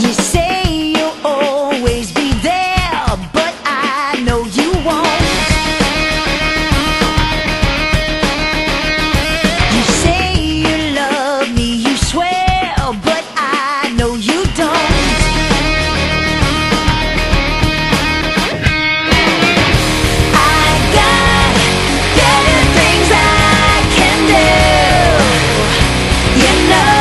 You say you'll always be there, but I know you won't. You say you love me, you swear, but I know you don't. I got better things I can do, you know.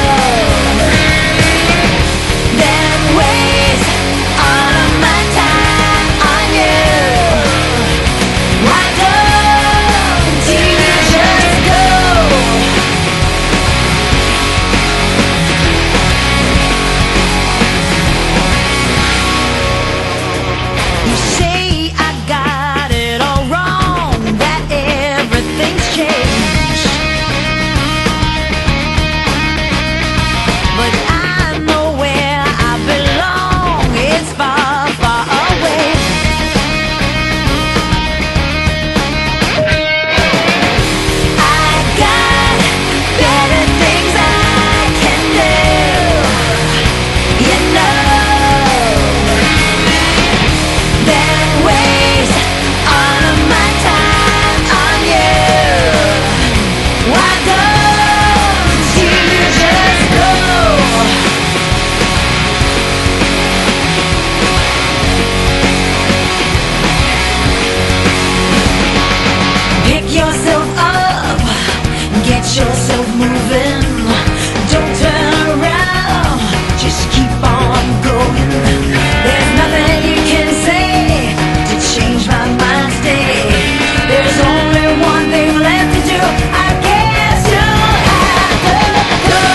Yourself moving, don't turn around, just keep on going. There's nothing you can say to change my mind today. There's only one thing left to do, I guess you'll have to go.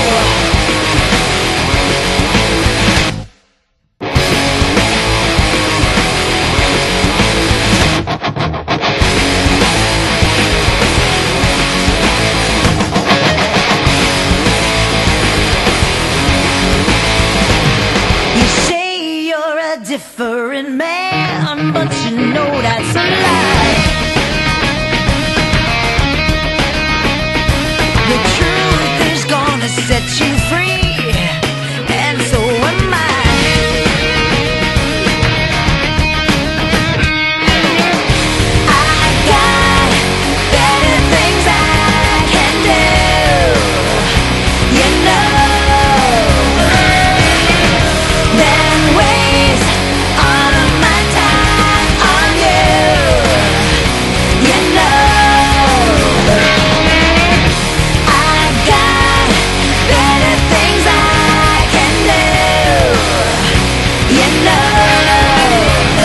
Different man, but you know that's a lie. The truth is gonna set you free, and so am I. I got better things I can do, you know, than waste all of my time on you, you know. I got better things I can do, you know,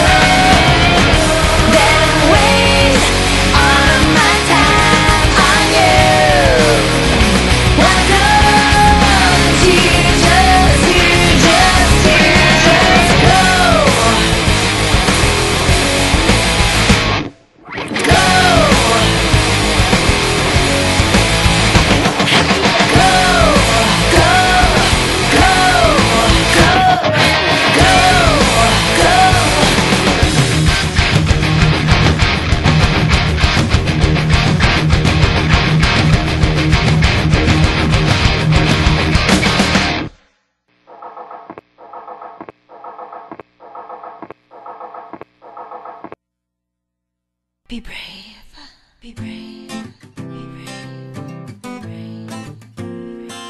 than waste all of my time on you. Why don't you just be brave, be brave, be brave, be brave, be brave.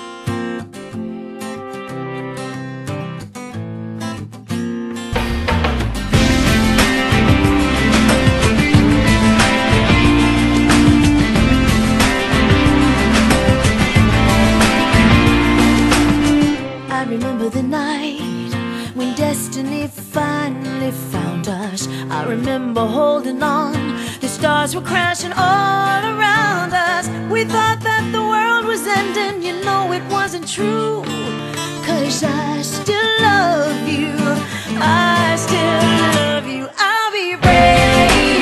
I remember the night when destiny finally found us. I remember holding on, the stars were crashing all around us. We thought that the world was ending, you know it wasn't true. 'Cause I still love you, I still love you. I'll be brave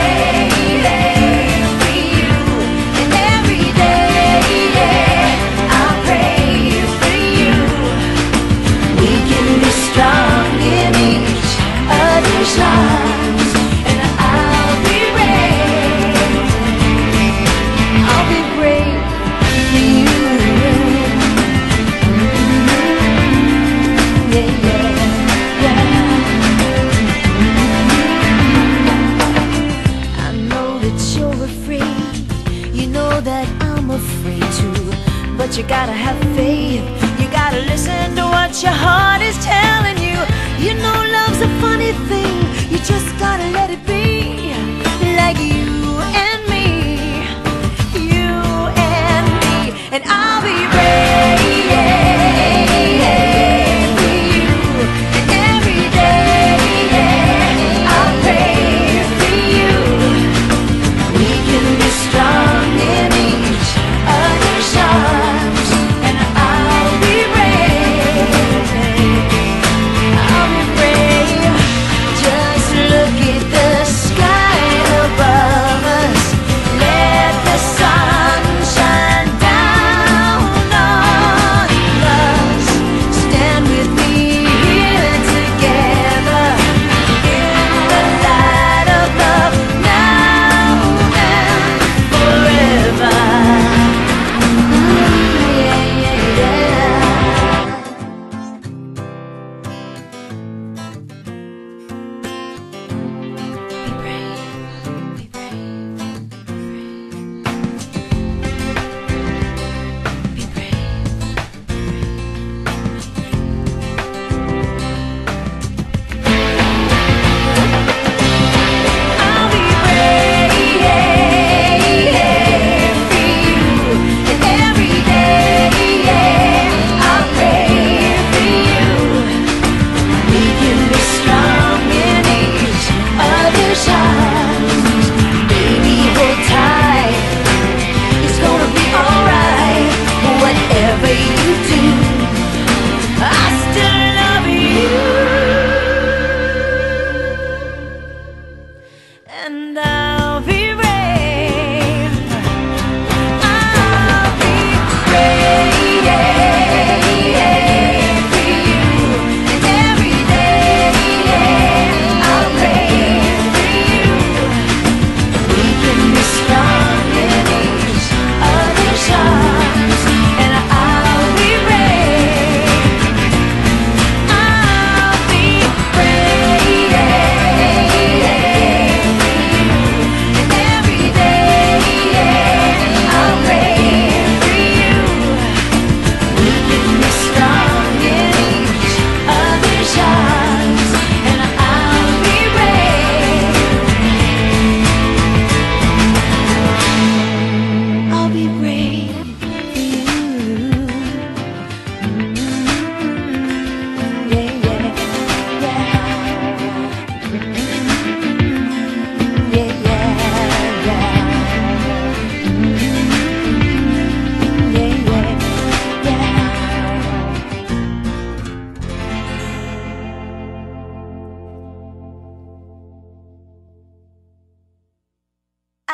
for you, and every day I'll pray for you. We can be strong in each other's lives, and I'll be brave for you.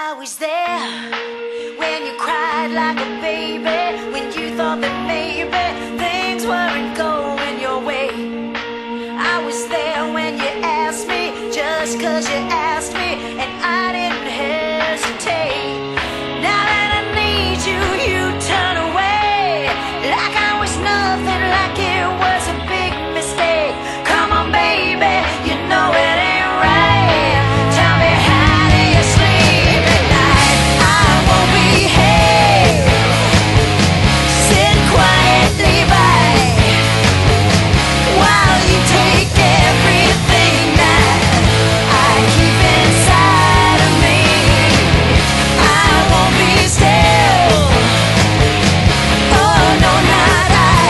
I was there when you cried like a baby, when you thought that maybe things weren't going your way. I was there when you asked me, just 'cause you asked me, and I didn't hesitate. Now that I need you, you turn away, like I was nothing, like it was a big mistake. Come on, baby, you know it ain't right. Tell me, how do you sleep at night? I won't behave, sit quietly by while you take everything that I keep inside of me. I won't be still, oh no, not I,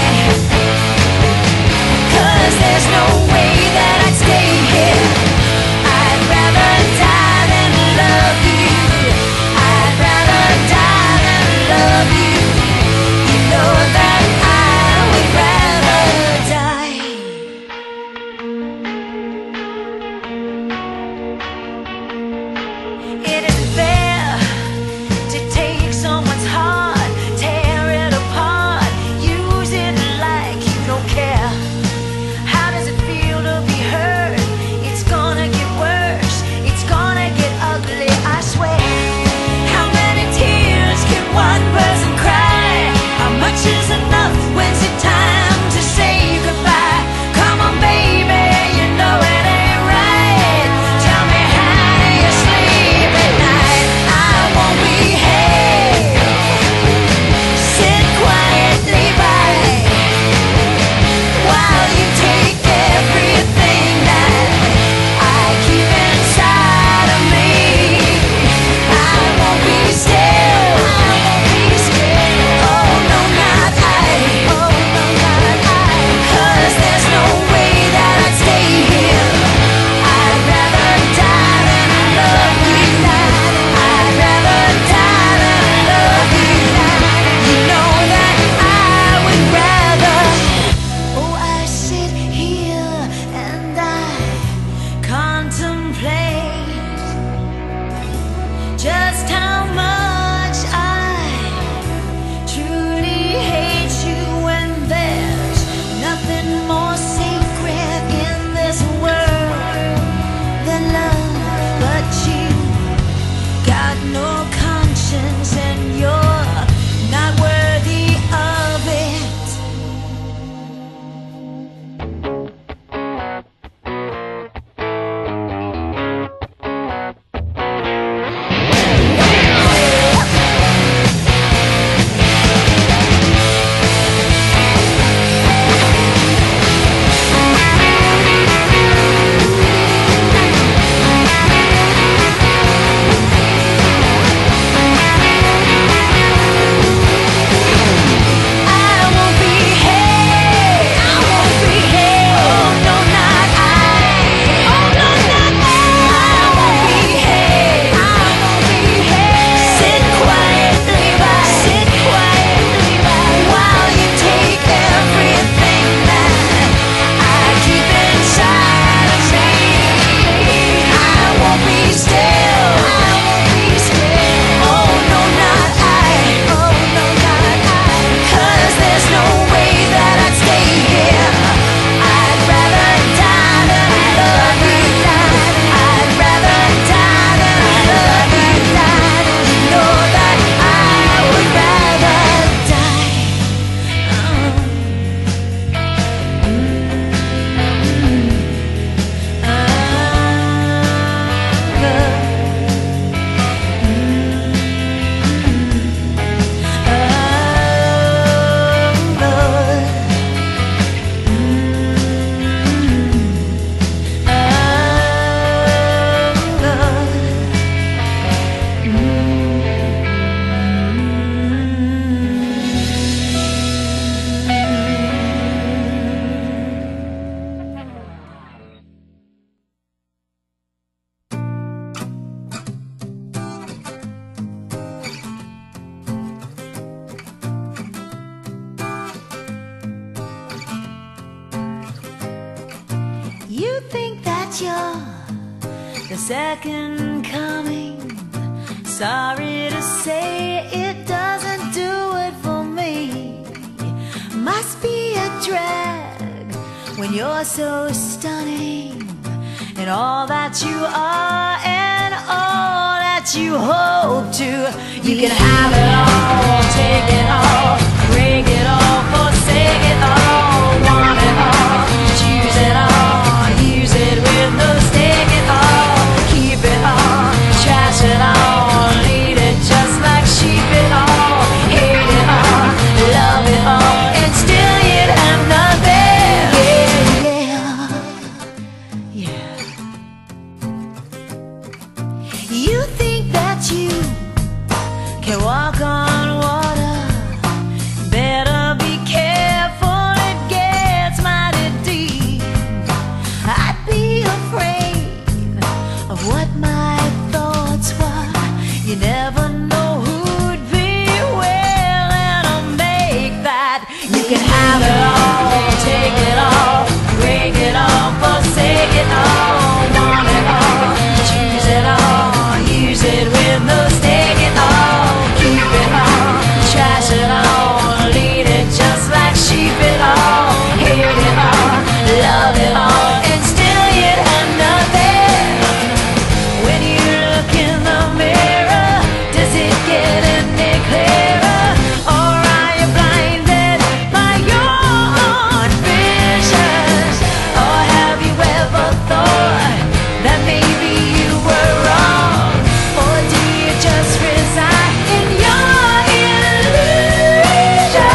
'cause there's no way that I'd stay here. I'd rather die than love you. I'd rather die than love you. You know that I would rather die. It isn't fair to take someone's heart, tear it apart, use it like you don't care. How does it feel to be hurt? It's gonna get worse, it's gonna get ugly, I swear. How many tears can one person cry? How much is enough? When's it time to say goodbye? Come on, baby, you know it ain't right. Tell me, how do you sleep at night? I won't behave, sit quietly by while you take everything that I keep inside of me. I won't be still, oh no, not I, 'cause there's no way that I'd stay here. I'd rather die than love you. I'd rather die than love you. You know that I would rather. Oh, I sit here and I contemplate just how much I truly hate you, and there's nothing more sacred in this world than love. But you got no conscience and you're not worthy of it. I won't behave, oh no, not I, oh no, not I. I won't behave, sit quietly by while you take everything that I keep inside of me. I won't be still, oh no, not I, 'cause there's no way that I'd stay here. I'd rather die than love you. I'd rather die than love you. You know that I would rather die. You think that you're the second coming, sorry to say it doesn't do it for me. Must be a drag when you're so stunning, and all that you are and all that you hope to. You can have it all, take it all, break it all, forsake it all, want it all, choose it all, use it with no stake it all, keep it all, trash it all, lead it just like sheep it all, hate it all, love it all, and still you'd have nothing. Yeah, yeah, yeah. You think that you can walk on water, better be careful, it gets mighty deep. I'd be afraid of what my thoughts were. You never know who'd be willing to make that. You can have it all, take it all, break it all, forsake it all, want it all, choose it all, use it with no stake it all, keep it all, trash it all, lead it just like sheep it all, hate it all, love it all, and still you'd have nothing. When you look in the mirror, does it get any clearer, or are you blinded by your own visions? Or have you ever thought that maybe you were wrong? Or do you just reside in your illusion?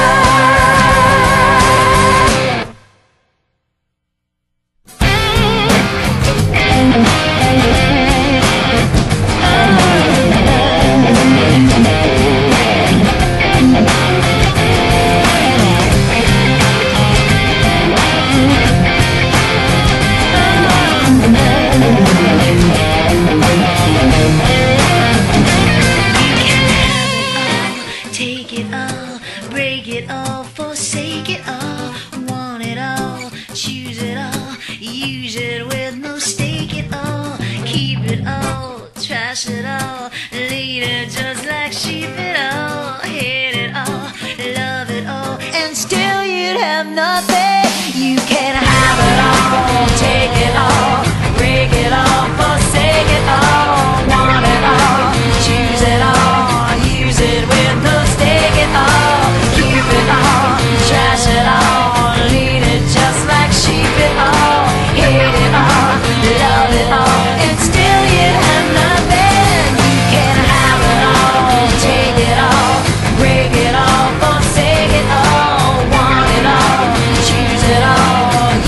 Take it all, break it all, forsake it all, want it all, choose it all, use it with no stake it all, keep it all, trash it all, lead it just like sheep it all, hate it all, love it all, and still you'd have nothing. You can have it all, take it all, break it all, forsake it all, want it all, choose it all, use it with no stake it all, keep it all, trash it all, lead it just like sheep it all, hate it all, love it all, and still you'd have nothing. You can have it all, take it all, break it all, forsake it all, want it all, choose it all,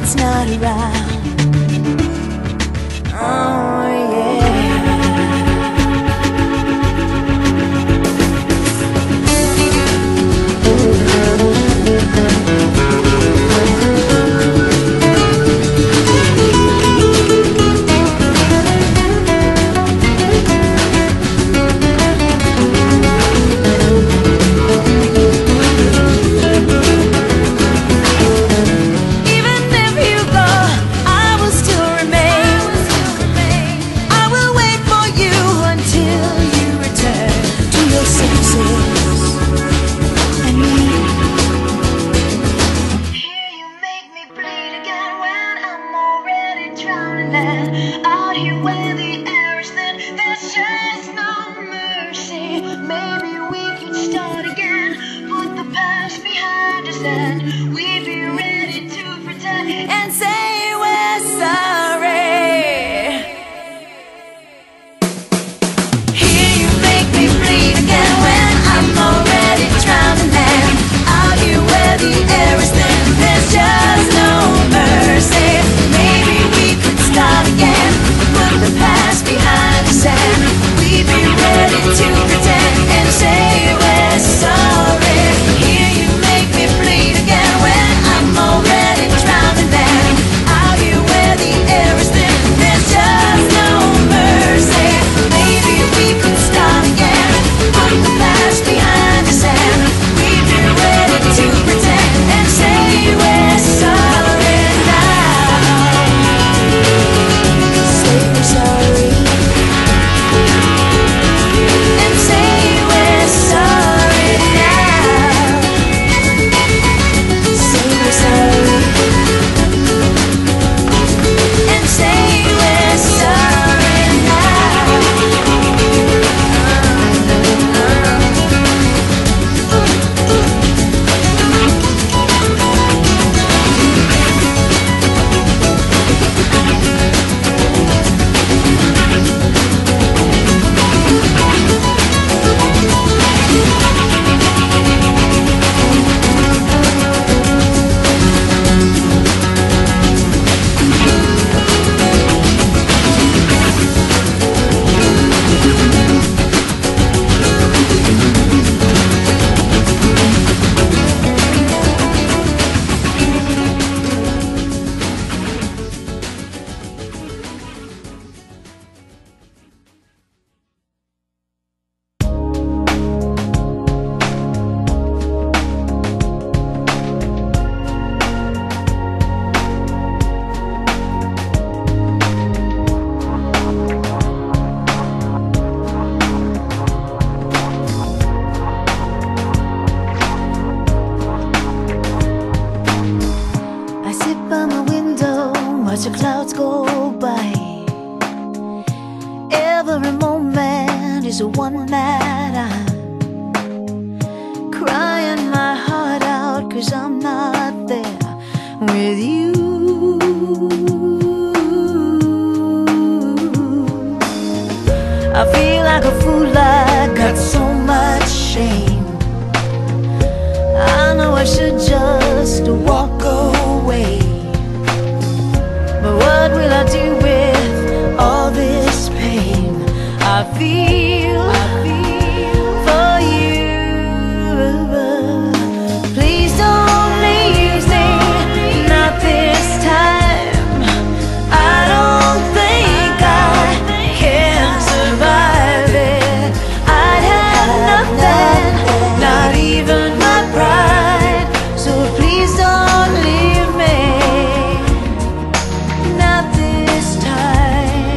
it's not around. Oh yeah. Out here where the air is thin, there's just no mercy. Maybe we could start again, put the past behind us, and we'd be ready to pretend and say we're sorry. Here you make me bleed again when I'm already drowning, and out here where the air is thin, there's just no mercy. Maybe we could start again, put the past behind us, and we'd be ready to pretend and say we're sorry. Here you make me bleed again when I'm already drowning, and out here where the air is thin, there's just no mercy. Maybe we could start again, put the past behind us, and we'd be ready to pretend and say we're sorry now. Say we're sorry and say we're sorry now. Say we're sorry and say we're sorry now. Watch the clouds go by. Every moment is a one that I'm crying my heart out, 'cause I'm not there with you. I feel like a fool, I got so much shame. I know I should just walk away, but what will I do with all this pain I feel for you? Please don't leave me, not this time. I don't think I can survive it. I'd have nothing, not even my pride. So please don't leave me, not this time.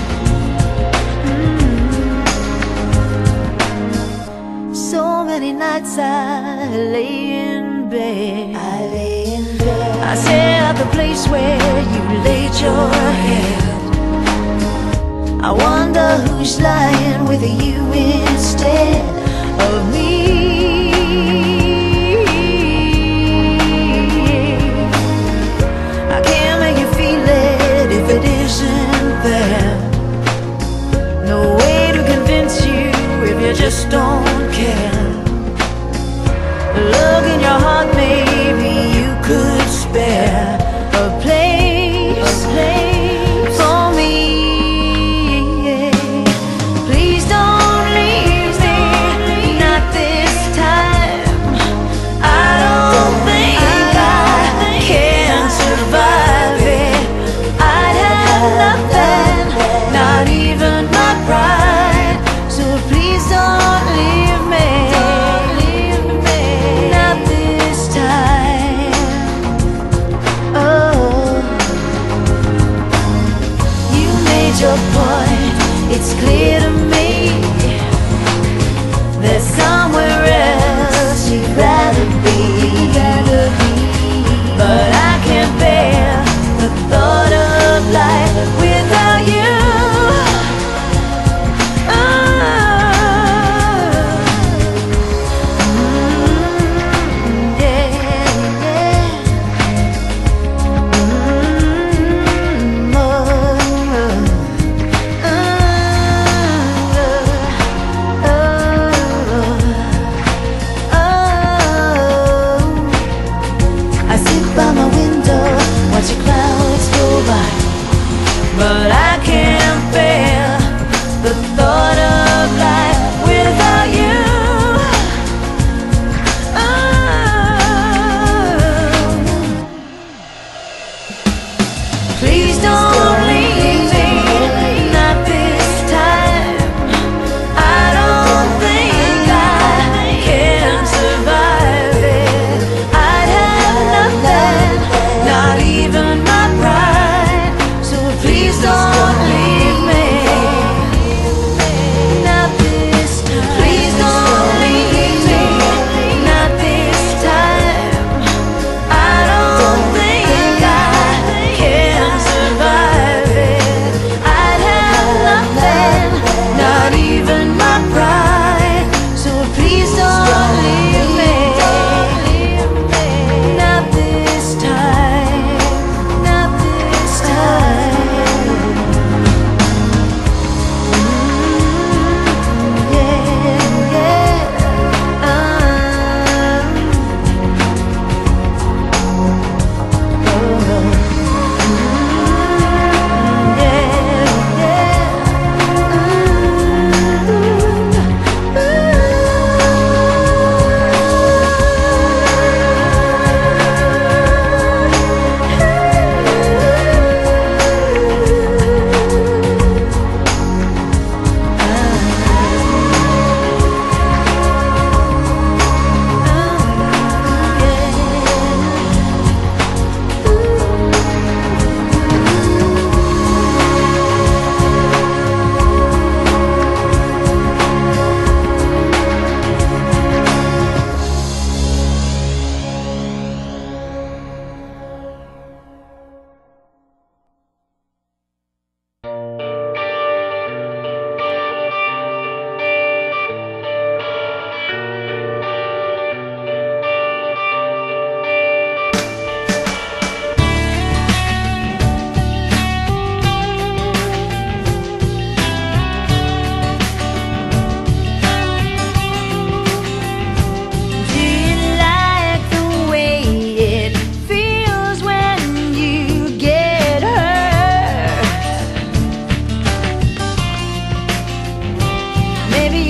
So many nights I lay in bed, I stare at the place where you laid your head. I wonder who's lying with you instead of me. I can't make you feel it if it isn't there. No way to convince you if you just don't care. Look in your heart, maybe you could spare a place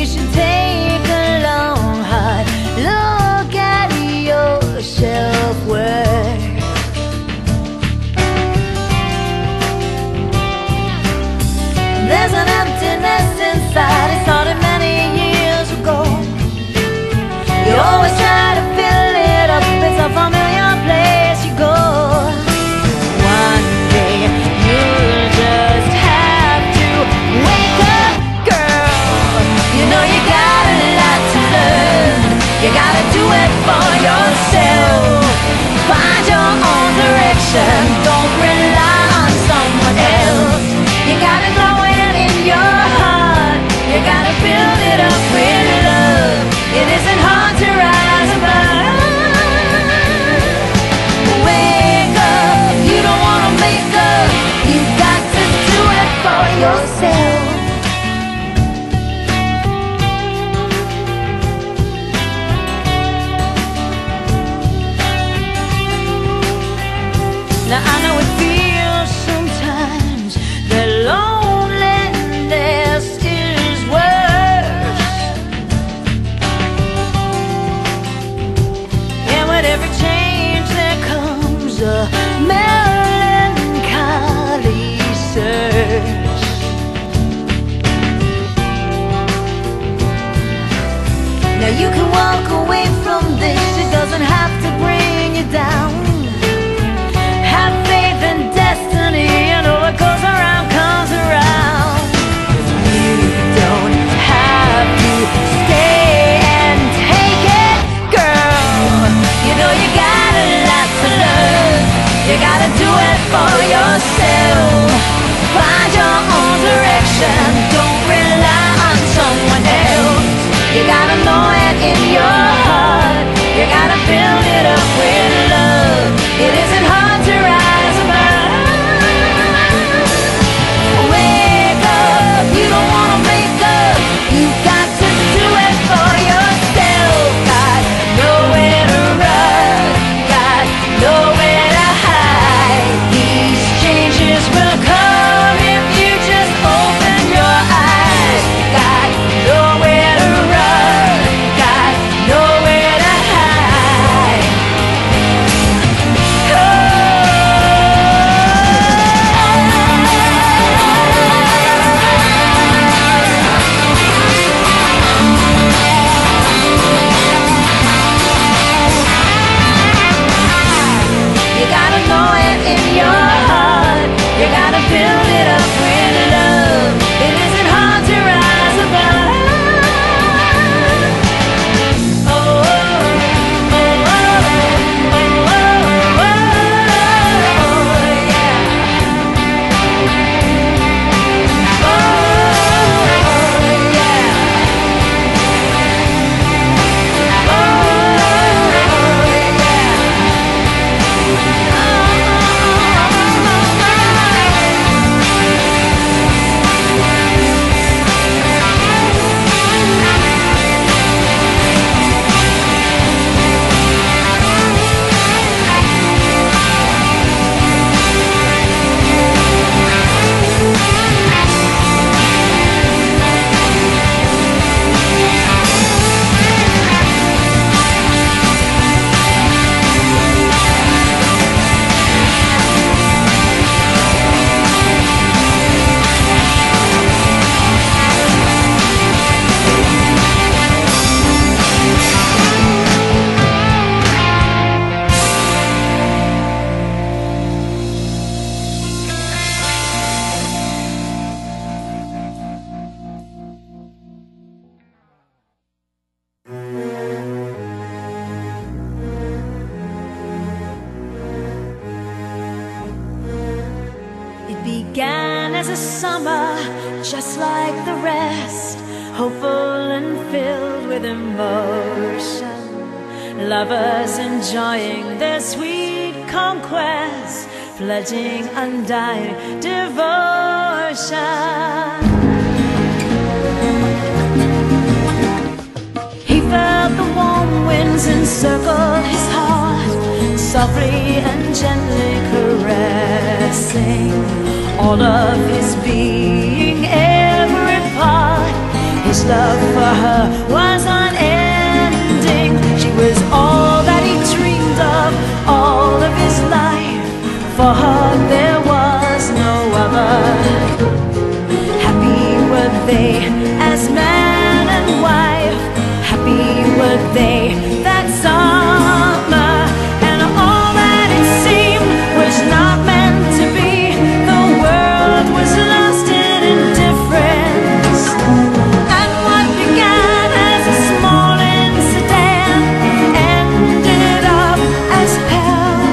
should take a long, hard look at your self-worth. There's an emptiness inside, it started many years ago. You always try to fill it up, it's a familiar place you go. One day you'll just have to wake up, girl. You know you got a lot to learn, you gotta do it for yourself. Find your own direction, don't rely on someone else. You gotta know it in your heart, you gotta build it up with love. It isn't hard to rise above. Wake up, you don't wanna make up, you got to do it for yourself. Now I know it feels sometimes that loneliness is worse, and with every change there comes a melancholy search. Now you can walk away from this, it doesn't have to bring you down. Have faith in destiny, you know what goes around comes around. You don't have to stay and take it, girl. You know you got a lot to learn, you gotta do it for yourself. Find your own direction, don't rely on someone else. You gotta know it in your heart, you gotta build it up with love. It isn't hard to rise above. Wake up, you don't wanna make up, you got to do it for yourself. Got nowhere to run, got nowhere to hide. These changes will come if you just open your eyes. Got nowhere to run, got nowhere to hide. You gotta know it in your heart, you gotta build it up with love. It isn't hard to rise above. Oh, oh, oh, oh, oh, oh, yeah. Oh, yeah. Began as a summer, just like the rest, hopeful and filled with emotion. Lovers enjoying their sweet conquest, pledging undying devotion. He felt the warm winds encircle his heart, softly and gently caressing all of his being, every part. His his love for her was unending. She was all that he dreamed of all of his life. For her there was no other. Happy were they as man and wife. Happy were they that summer. And all that it seemed was not meant to be. The world was lost in indifference. And what began as a small incident ended up as hell.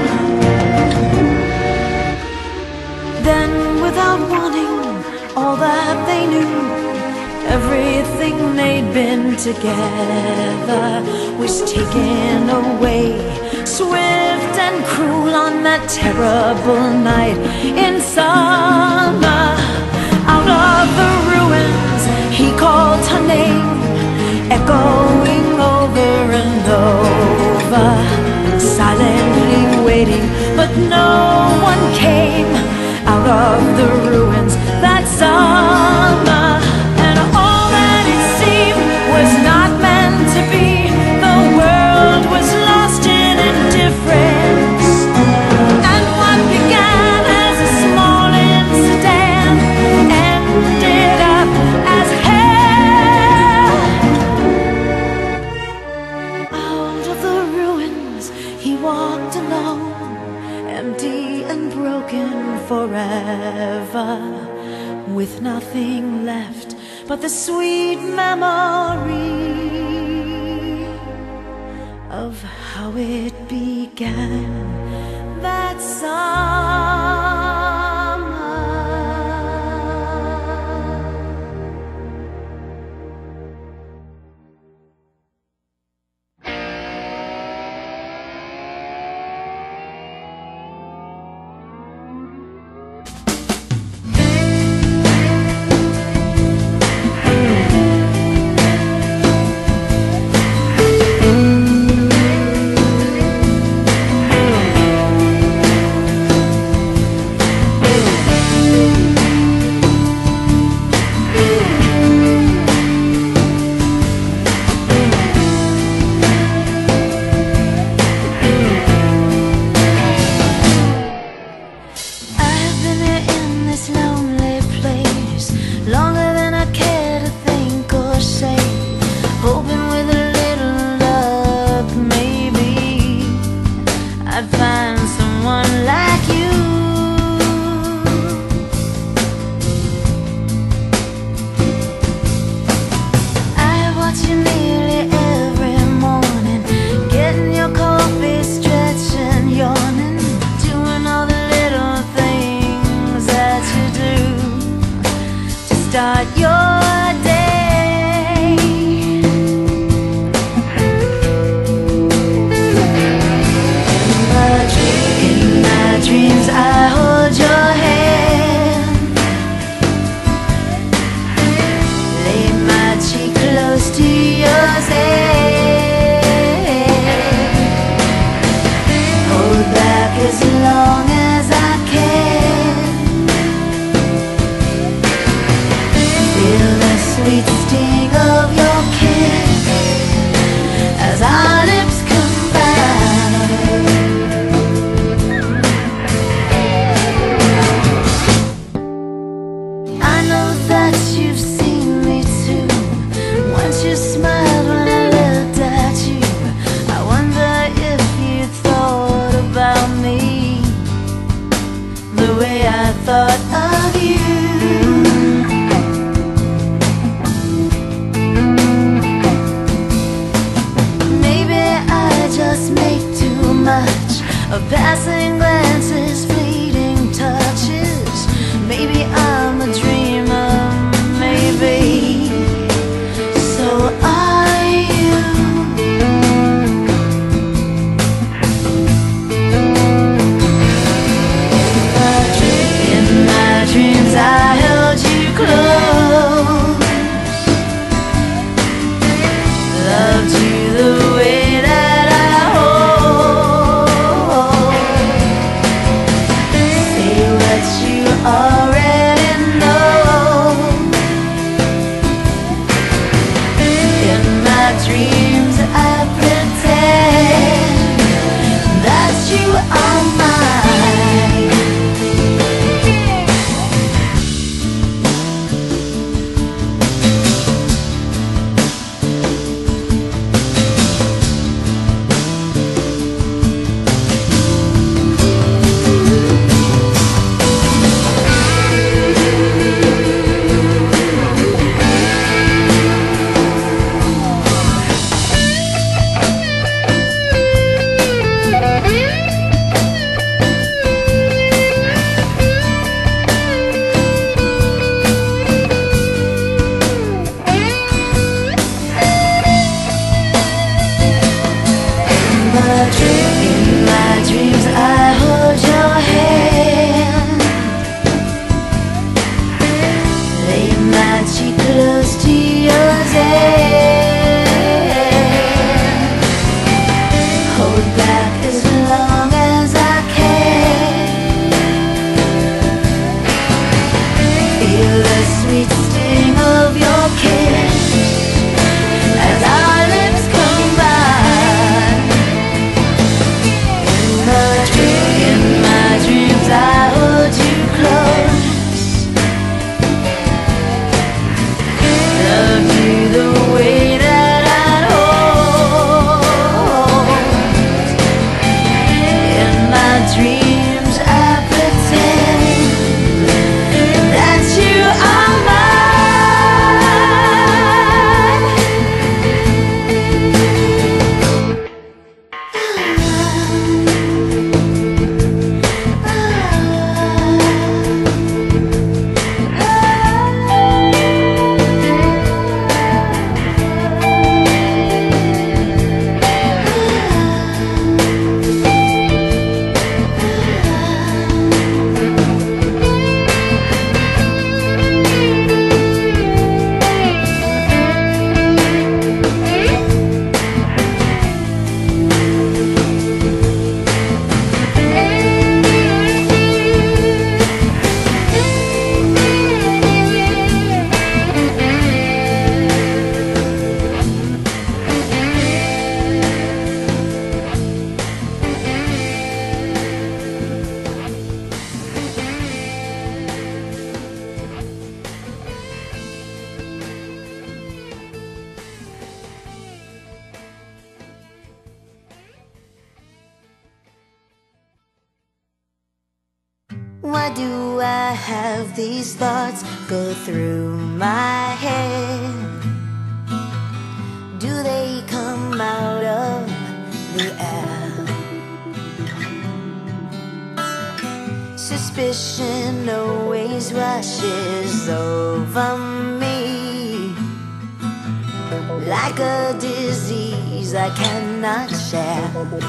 Then, without warning, all that they knew, everything they'd been together was taken away, swift and cruel on that terrible night in summer. Out of the ruins he called her name, echoing over and over, silently waiting, but no one came. Out of the ruins that summer, and all that it seemed was not meant to be. The world was lost in indifference. And what began as a small incident ended up as hell. Out of the ruins he walked alone, empty and broken forever, with nothing left but the sweet memory of how it began that summer. Start your day. In my dreams I hold your hand, lay my cheek close to yours and hold back as long as I can. Feel the sweet sting of your kiss as our lips combine. I know that you've seen me too. Once you smiled when I looked at you. I wonder if you thought about me the way I thought of you. do I have these thoughts go through my head? Do they come out of the air? Suspicion always rushes over me like a disease I cannot share.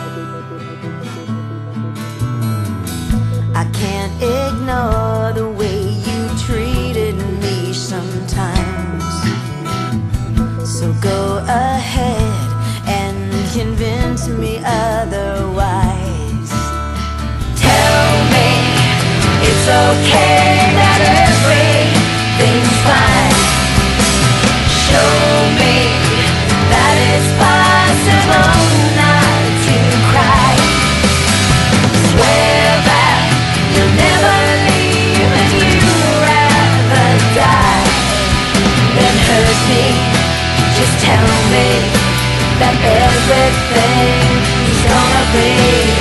I can't ignore the way you treated me sometimes. So go ahead and convince me otherwise. Tell me it's okay that everything's fine. Show me that it's possible not to cry. Swear that you'll never leave and you'd rather die than hurt me. Just tell me that everything's gonna be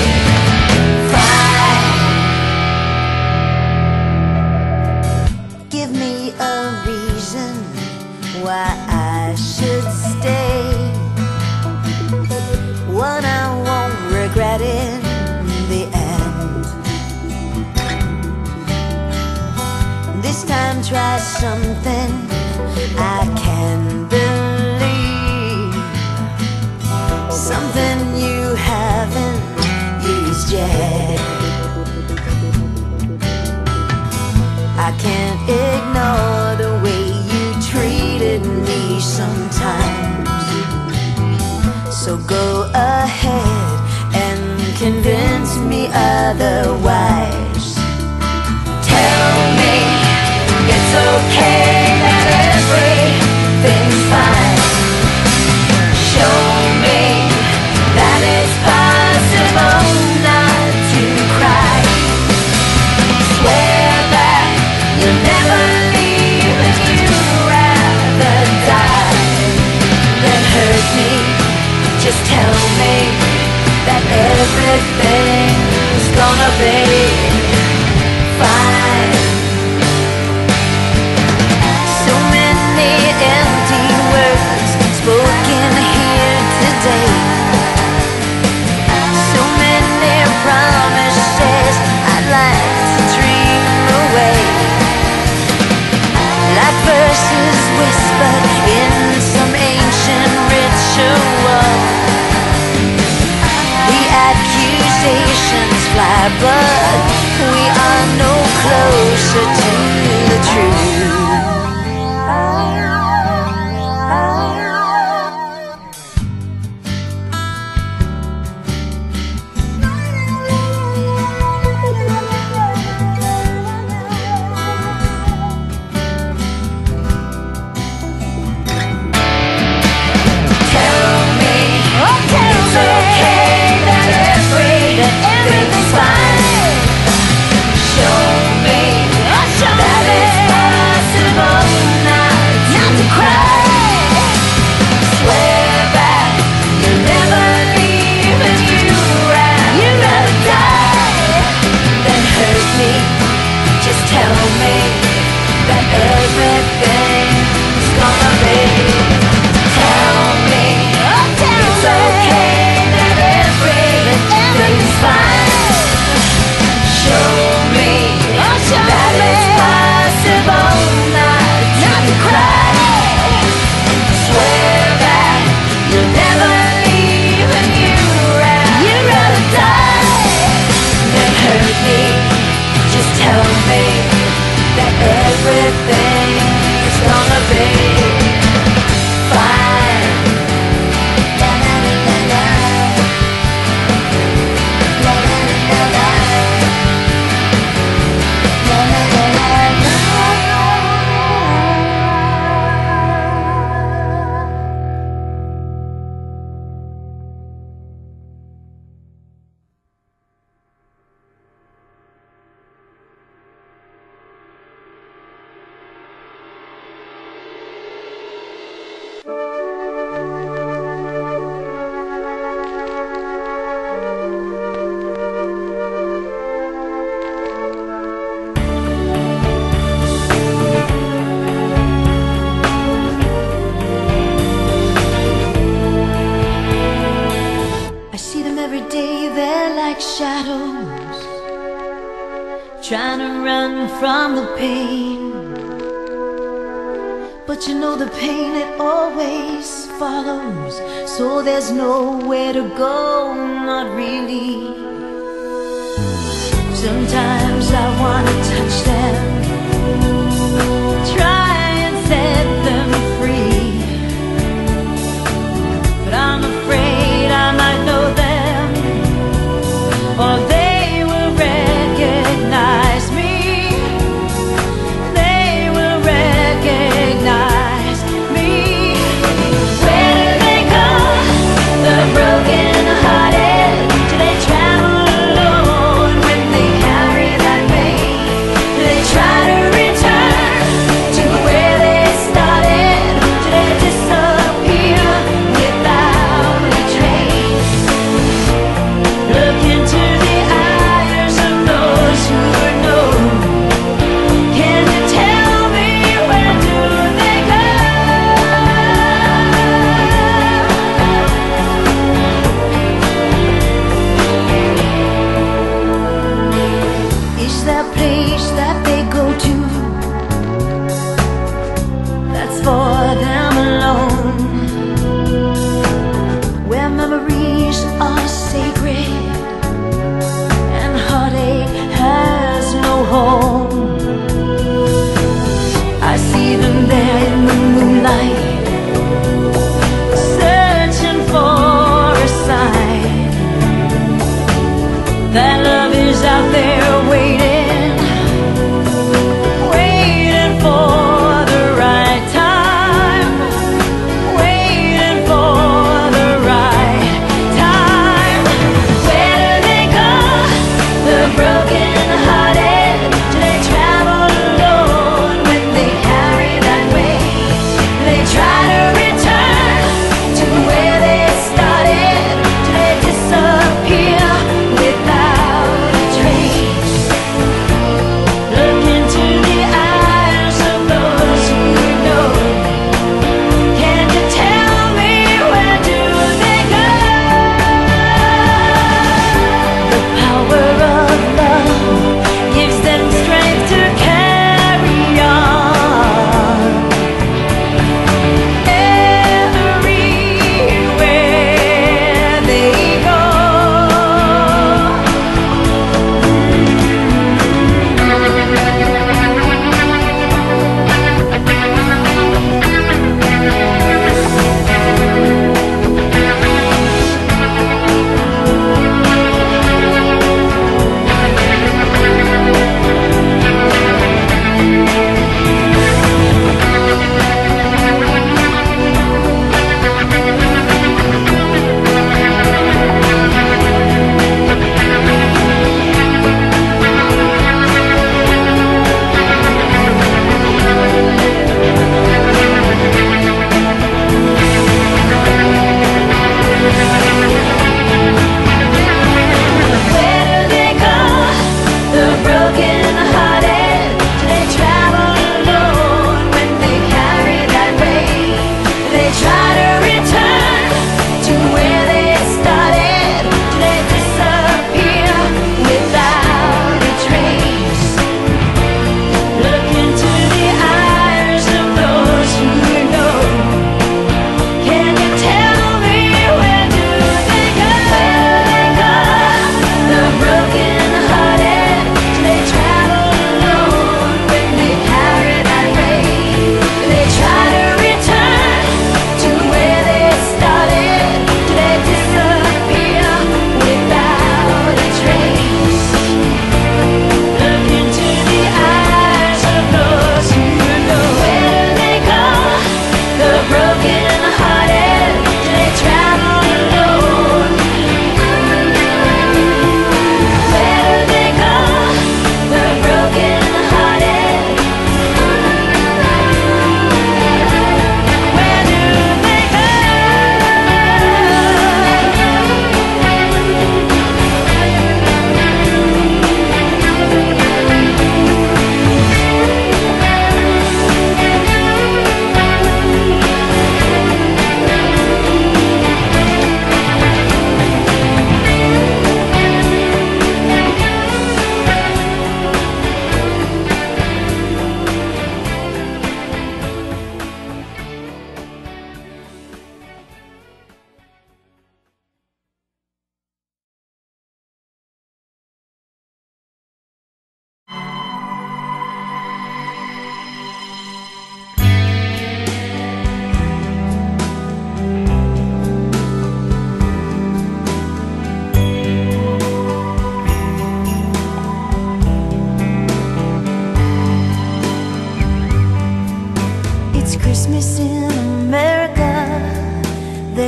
fine. Give me a reason why I should stay, one I won't regret in the end. This time try something I can believe, something you haven't used yet. I can't ignore the way you treated me sometimes. So go ahead and convince me otherwise. Tell me it's okay that everything's fine. Show me that it's possible not to cry. Swear that you'll never leave and you'd rather die than hurt me. Just tell me that everything's gonna be fine. So many empty words spoken here today, so many promises I'd like to dream away, like verses whispered in some ancient ritual. The accusations fly, but we are no closer to the truth. Fine. Show me that it's fine. shadows, trying to run from the pain. But you know the pain, it always follows, so there's nowhere to go, not really. Sometimes I wanna touch them, try and set them free, but I'm afraid I might know them, or they will recognize me. They will recognize me. Where do they go, the broken hearted? Do they travel alone when they carry that pain? Do they try to return to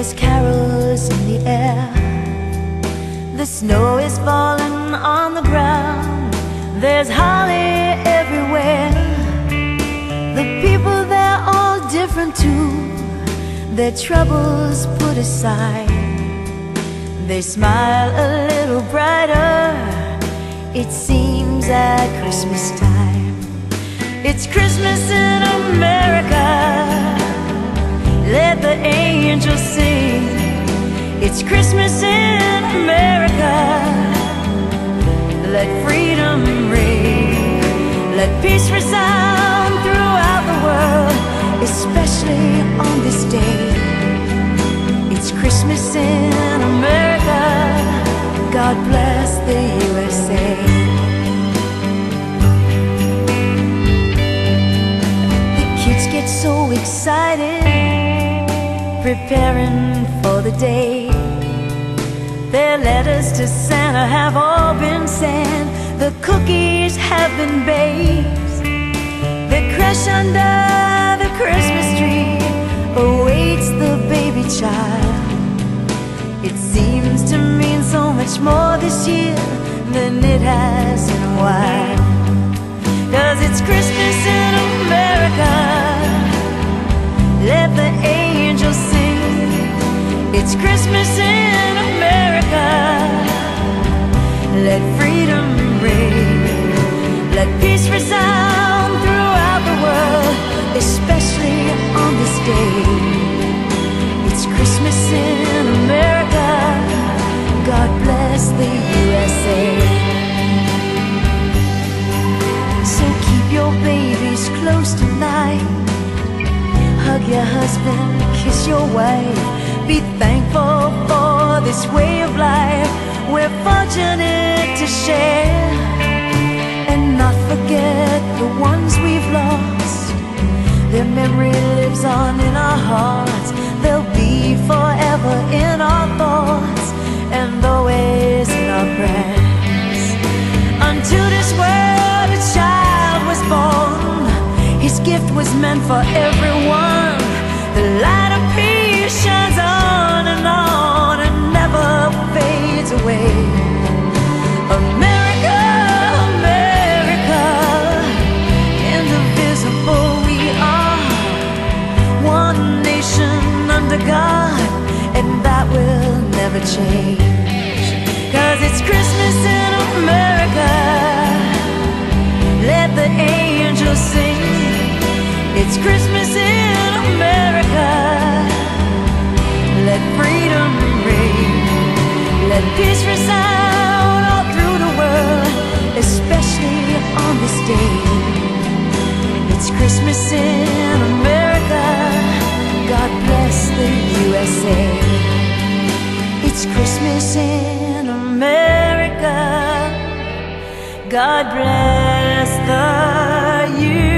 There's carols in the air. The snow is falling on the ground. There's holly everywhere. The people, they're all different too. Their troubles put aside, they smile a little brighter, it seems, at Christmas time. It's Christmas in America, let the angels sing. It's Christmas in America, let freedom ring. Let peace resound throughout the world, especially on this day. It's Christmas in America, God bless the USA. The kids get so excited, preparing for the day. Their letters to Santa have all been sent, the cookies have been baked. The crush under the Christmas tree awaits the baby child. It seems to mean so much more this year than it has in a while. 'Cause it's Christmas in America, let the angels sing. It's Christmas in America, let freedom ring. Let peace resound throughout the world, especially on this day. It's Christmas in America, God bless the USA. So keep your babies close tonight, hug your husband, kiss your wife. Be thankful for this way of life we're fortunate to share, and not forget the ones we've lost. Their memory lives on in our hearts. They'll be forever in our thoughts and always in our prayers. Unto this world a child was born, his gift was meant for everyone. The light of peace shines on and never fades away. America, America, indivisible we are, one nation under God, and that will never change. 'Cause it's Christmas in America, let the angels sing. It's Christmas in America, let freedom ring. Let peace resound all through the world, especially on this day. It's Christmas in America, God bless the USA. It's Christmas in America, God bless the USA.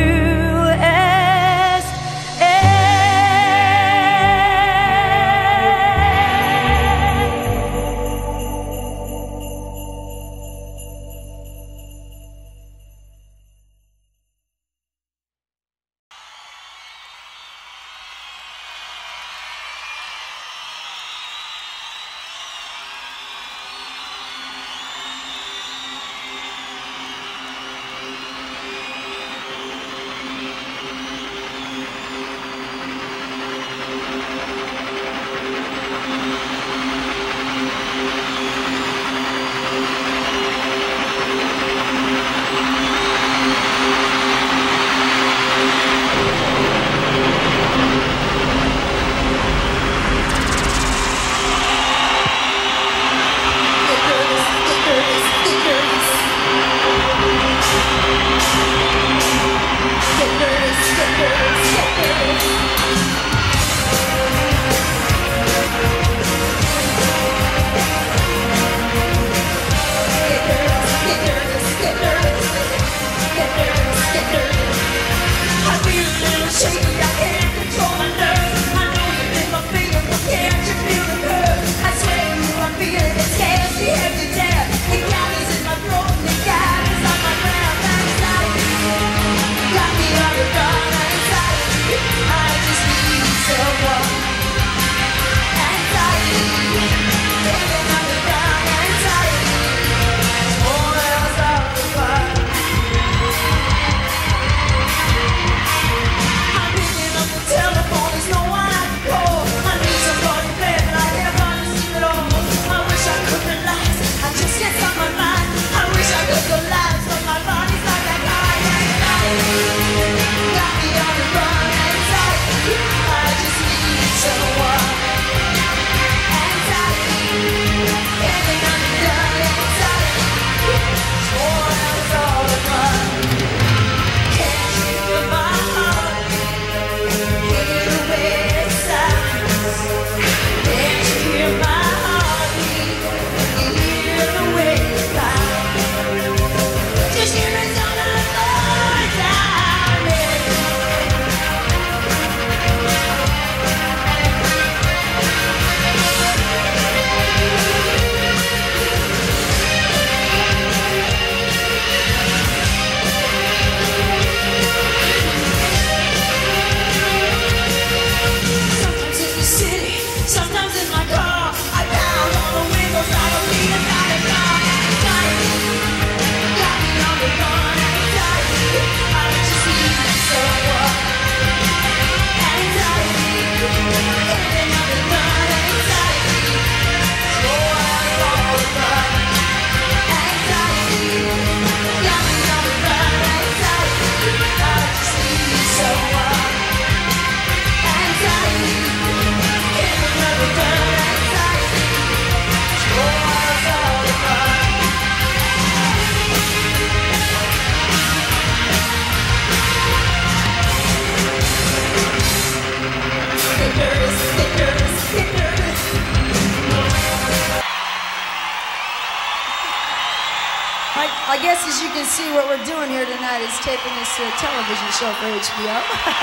I guess as you can see, what we're doing here tonight is taping this television show for HBO.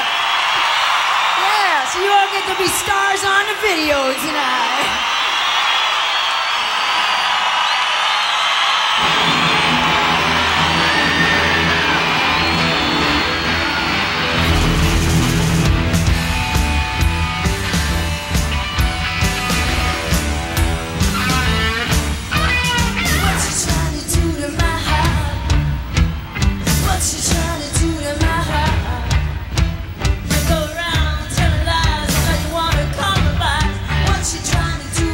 Yeah, so you all get to be stars on the video tonight. Trying to do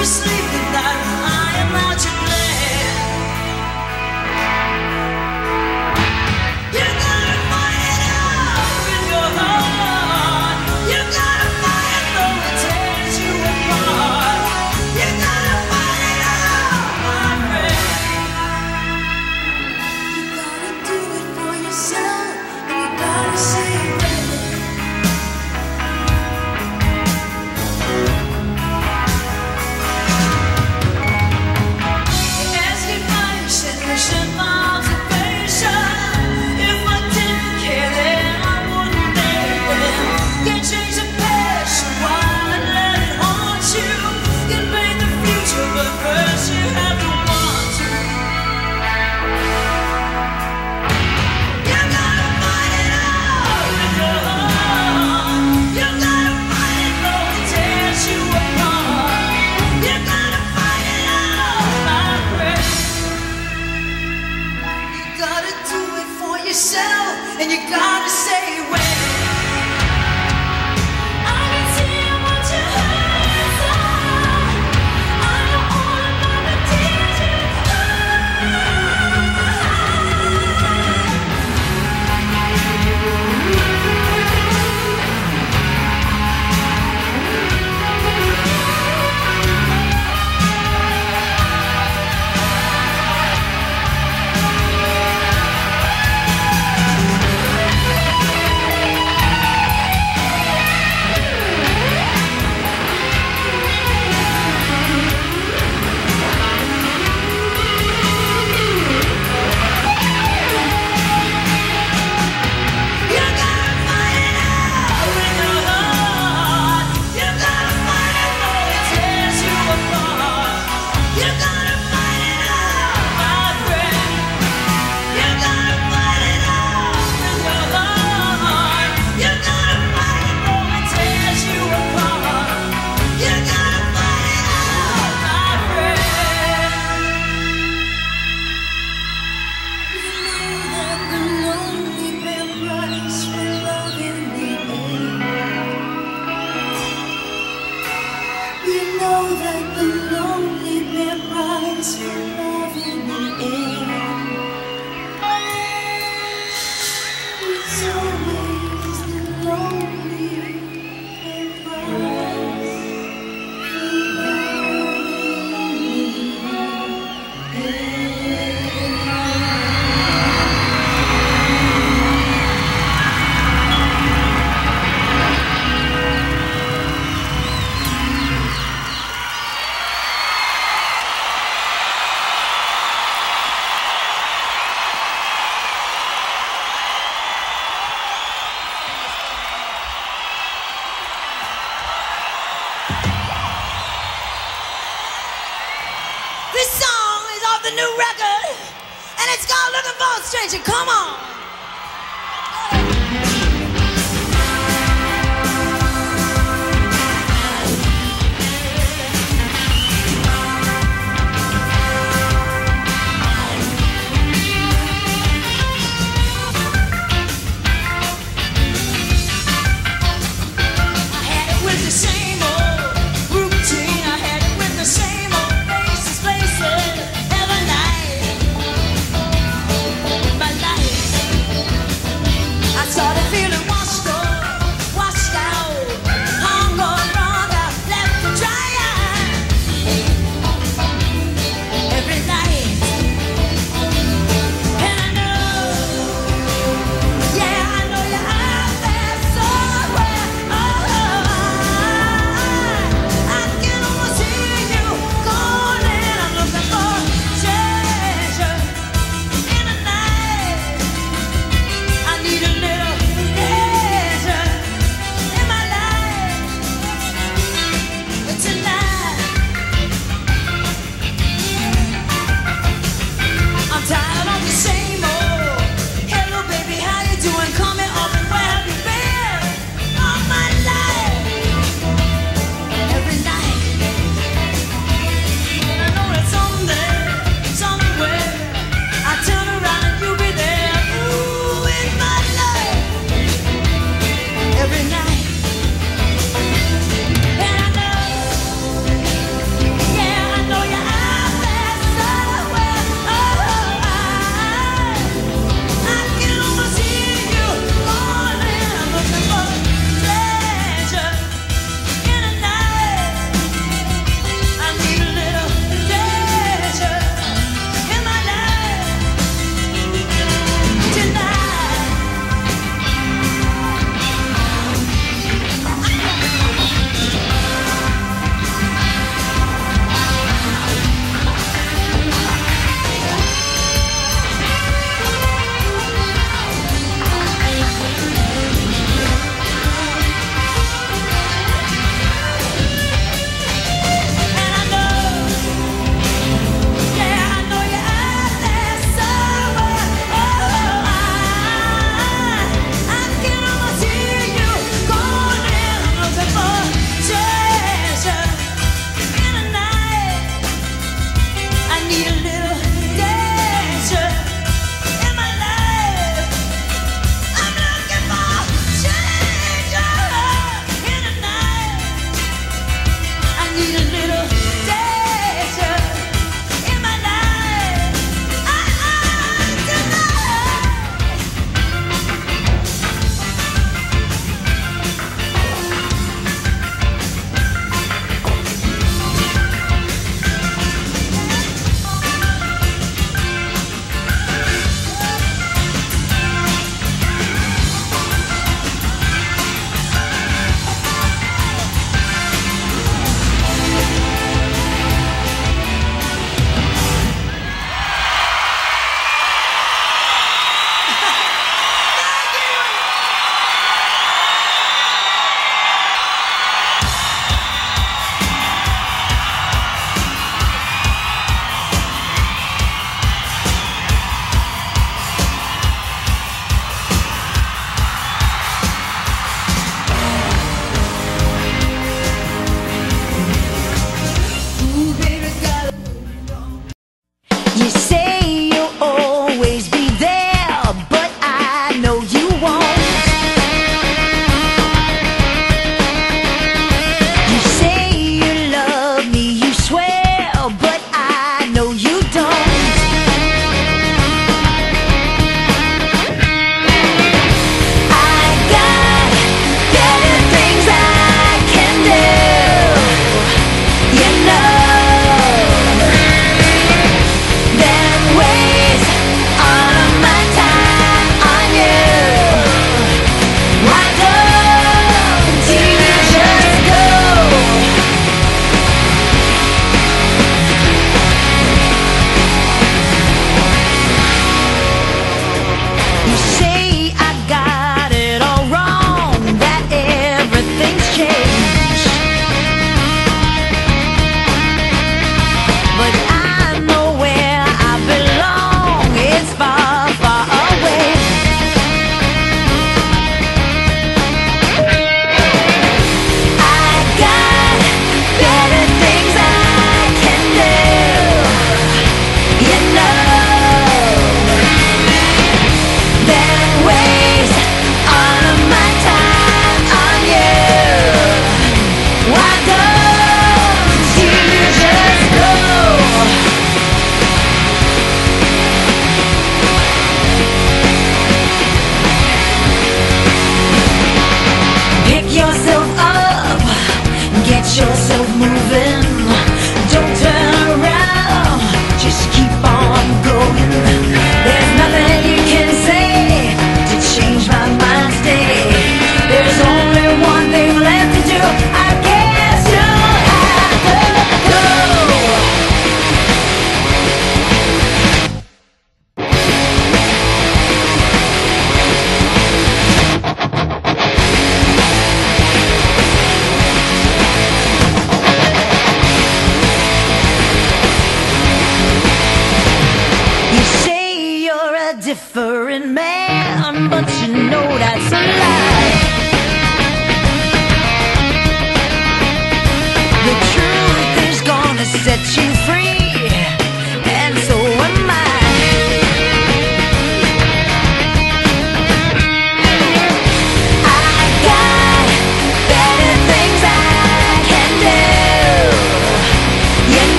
Stranger, come on! Places every night. My life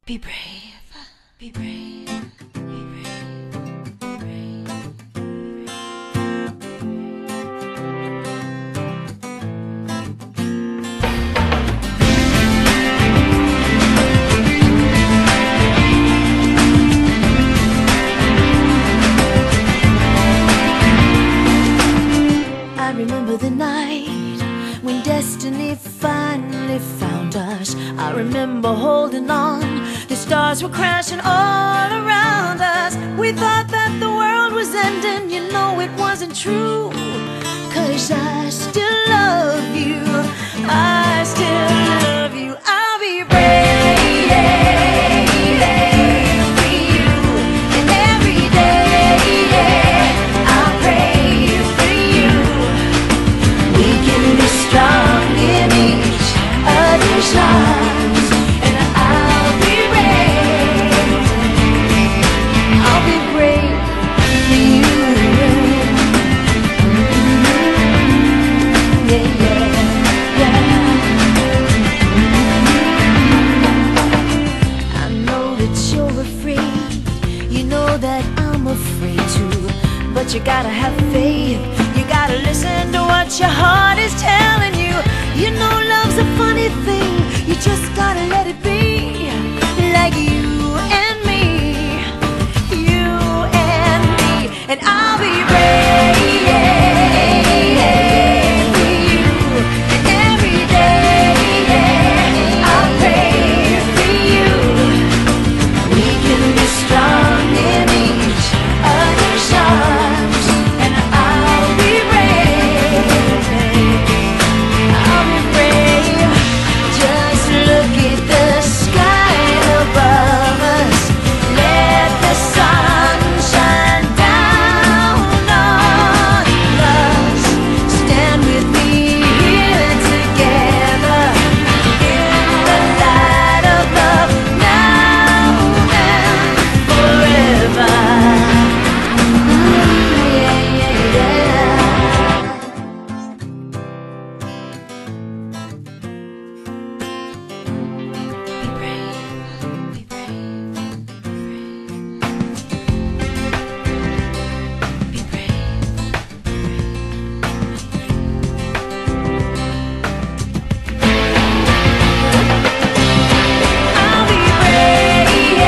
Be brave, be brave, be brave, be brave. I remember the night when destiny finally found us. I remember holding on. The stars were crashing all around us. We thought that the world was ending. You know it wasn't true, 'cause I still love you. I still love you. I'll be brave for you. And every day I'll pray for you. We can be strong in each other's arms. And I'll be brave. I'll be brave for you. Yeah, yeah, yeah. I know that you're afraid. You know that I'm afraid too. But you gotta have faith. You gotta listen to what your heart is telling you. You know love's a funny thing. You just gotta let it be. Like you and me. You and me. And I'll be brave for you. And every day I'll pray for you. We can be strong in each other's arms. And I'll be brave. I'll be brave. Just look at the sky above us. Let the sun shine down on us. Stand with me here together in the light of love now and forever. Yeah, yeah, yeah. Be brave, be brave, be brave, be brave. I'll be brave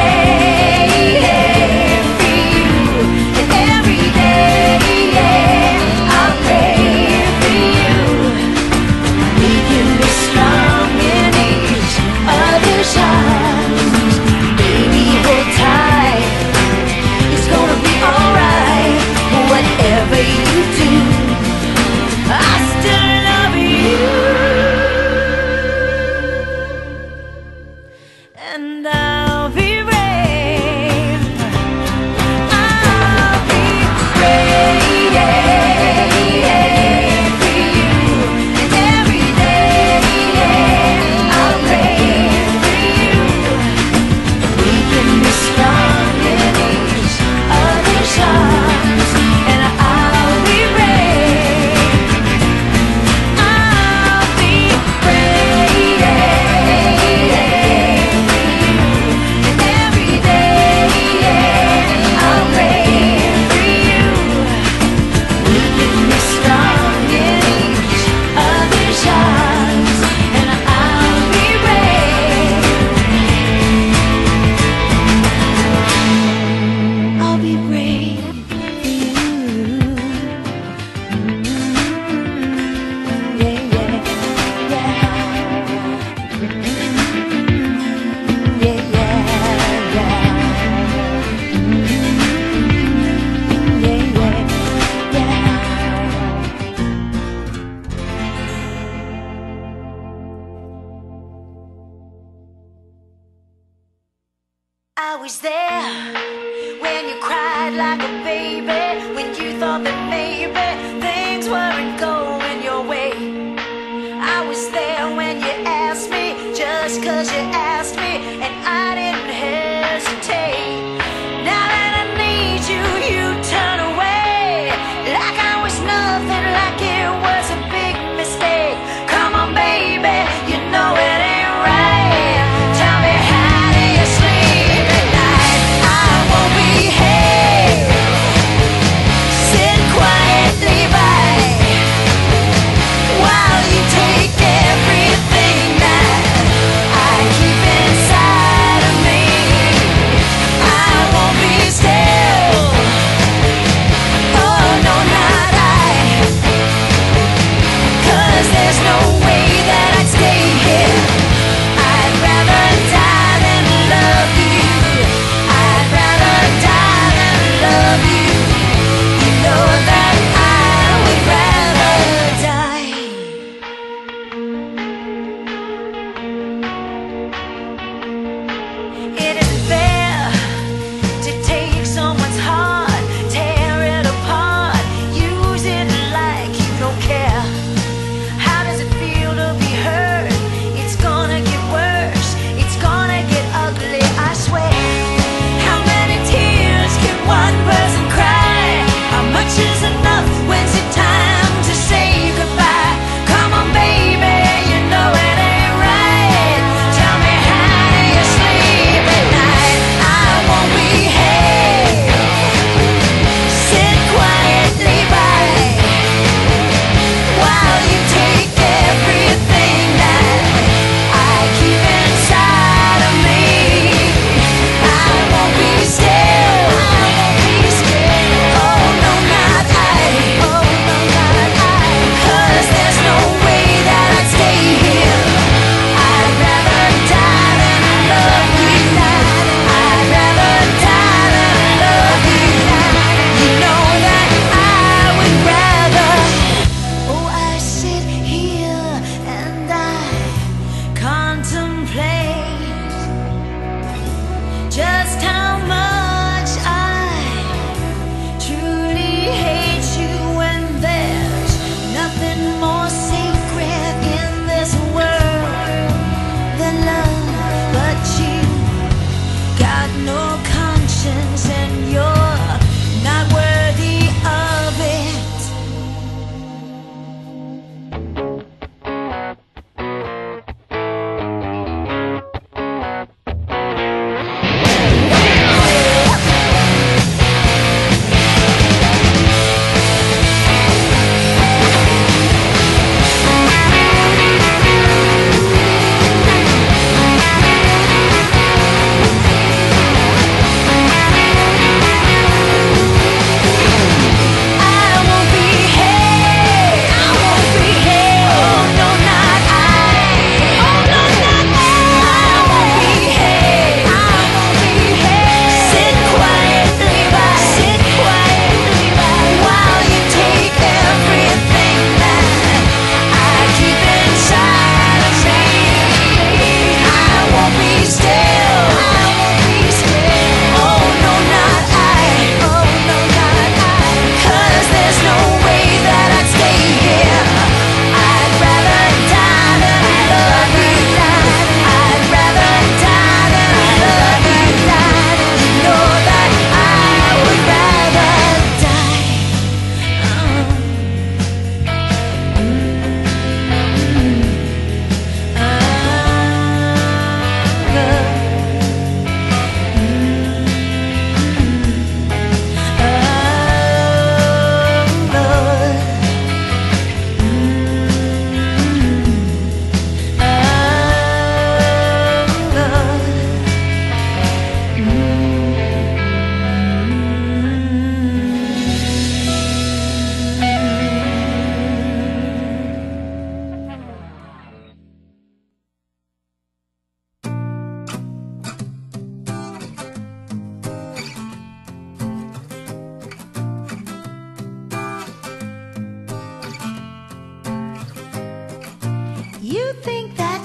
for you. And every day I'll pray for you. We can be strong in each other's arms. Baby, hold tight. It's gonna be alright. Whatever you do, I still love you. And I'll be brave. I'll be brave for you. And every day I'll pray for you. We can be strong in each other's arms. And I'll be brave. I'll be brave for you. And every day I'll pray for you. We can be strong in each other's arms. And I'll be brave. I'll be brave for you. Yeah, yeah, yeah. Yeah, yeah, yeah. Yeah, yeah, yeah. I was there when you cried like a baby, when you thought that maybe things weren't going your way. I was there when you asked me, just 'cause you asked me, and I didn't hesitate. Now that I need you, you turn away like I was nothing, like it was a big mistake. Come on, baby, you know it ain't right. Tell me, how do you sleep?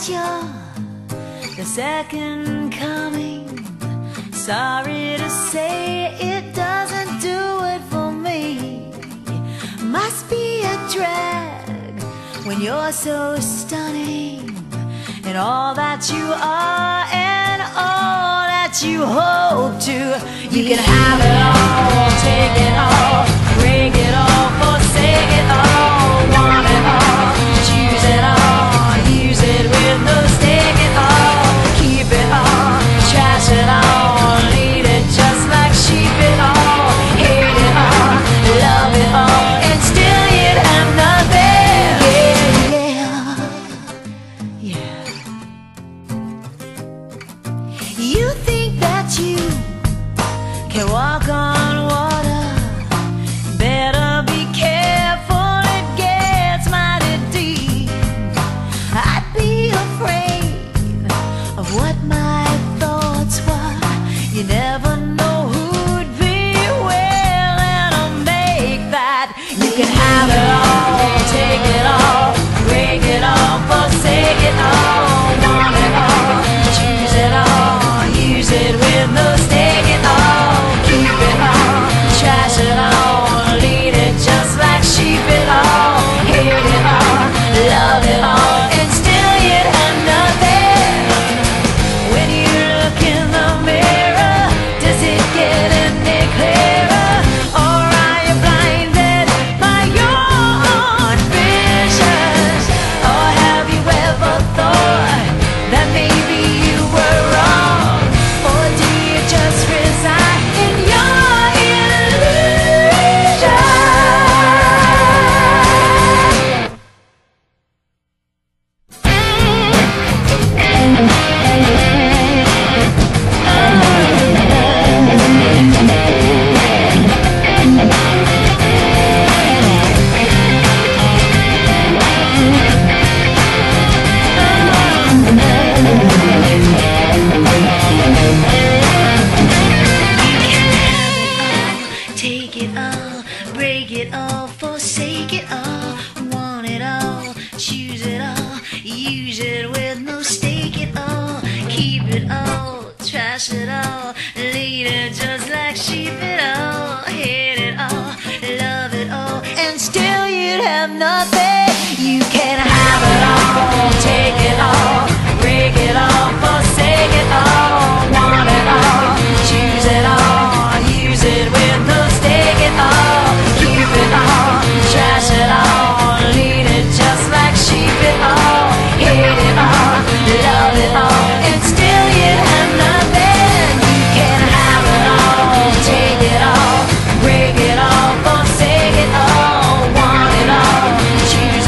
that you're the second coming. Sorry to say it doesn't do it for me. Must be a drag when you're so stunning, and all that you are and all that you hope to. You can have it all, take it all, break it all, forsake it all, want it all, choose it all, use it with no stake it all, keep it all, trash it all, lead it just like sheep it all, hate it all, love it all, and still you'd have nothing. Yeah. You think that you can walk on water, better be careful, it gets mighty deep. I'd be afraid of what my thoughts were. You never know who'd be willing to make that. You can have it all, take it all, break it all, forsake it all, want it all, choose it all, use it with no stake it all, keep it all, trash it all, lead it just like sheep it all, hate it all, love it all, and still you'd have nothing. When you look in the mirror, does it get any clearer, or are you blinded by your own visions? Or have you ever thought that maybe you were wrong? Or do you just reside in your illusion? Take it all, break it all, forsake it all, want it all, choose it all, use it with no stake it all, keep it all, trash it all, lead it just like sheep it all, hate it all, love it all, and still you'd have nothing. You can have it all, take it all, break it all, forsake it all, want it all, choose it all, use it with no stake it all, keep it all, trash it all, lead it just like sheep it all, hate it all, love it all, and still you'd have nothing. You can have it all, take it all, break it all, forsake it all, want it all, choose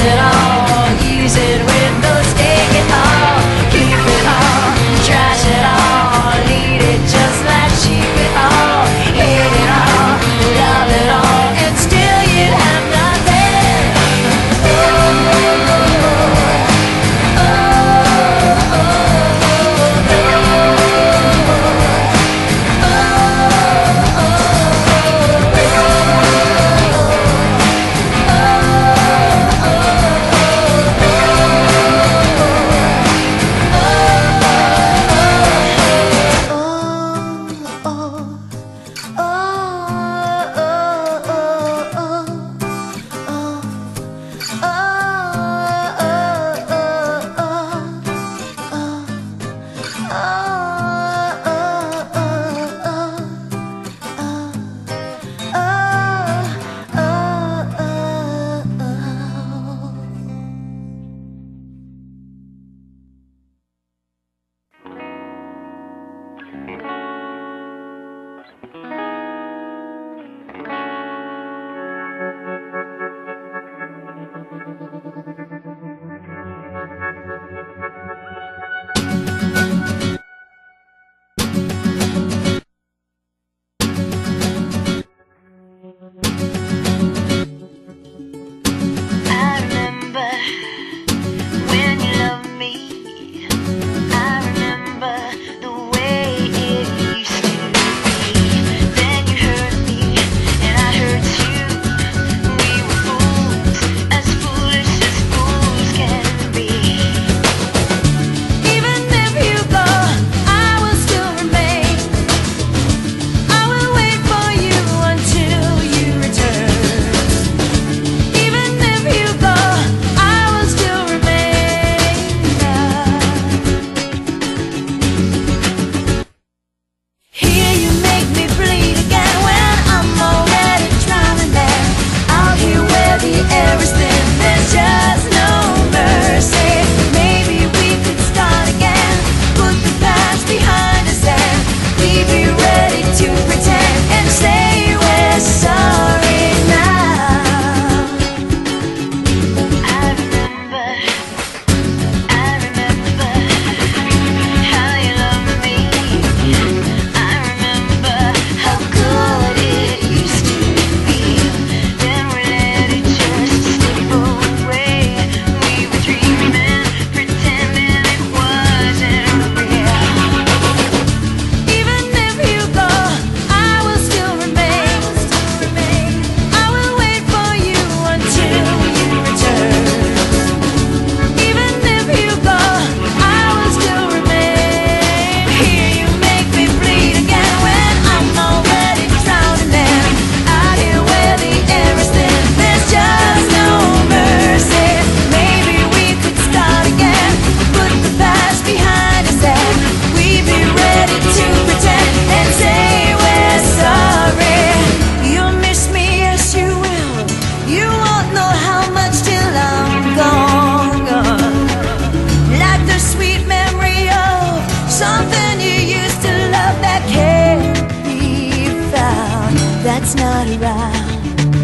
it's not around.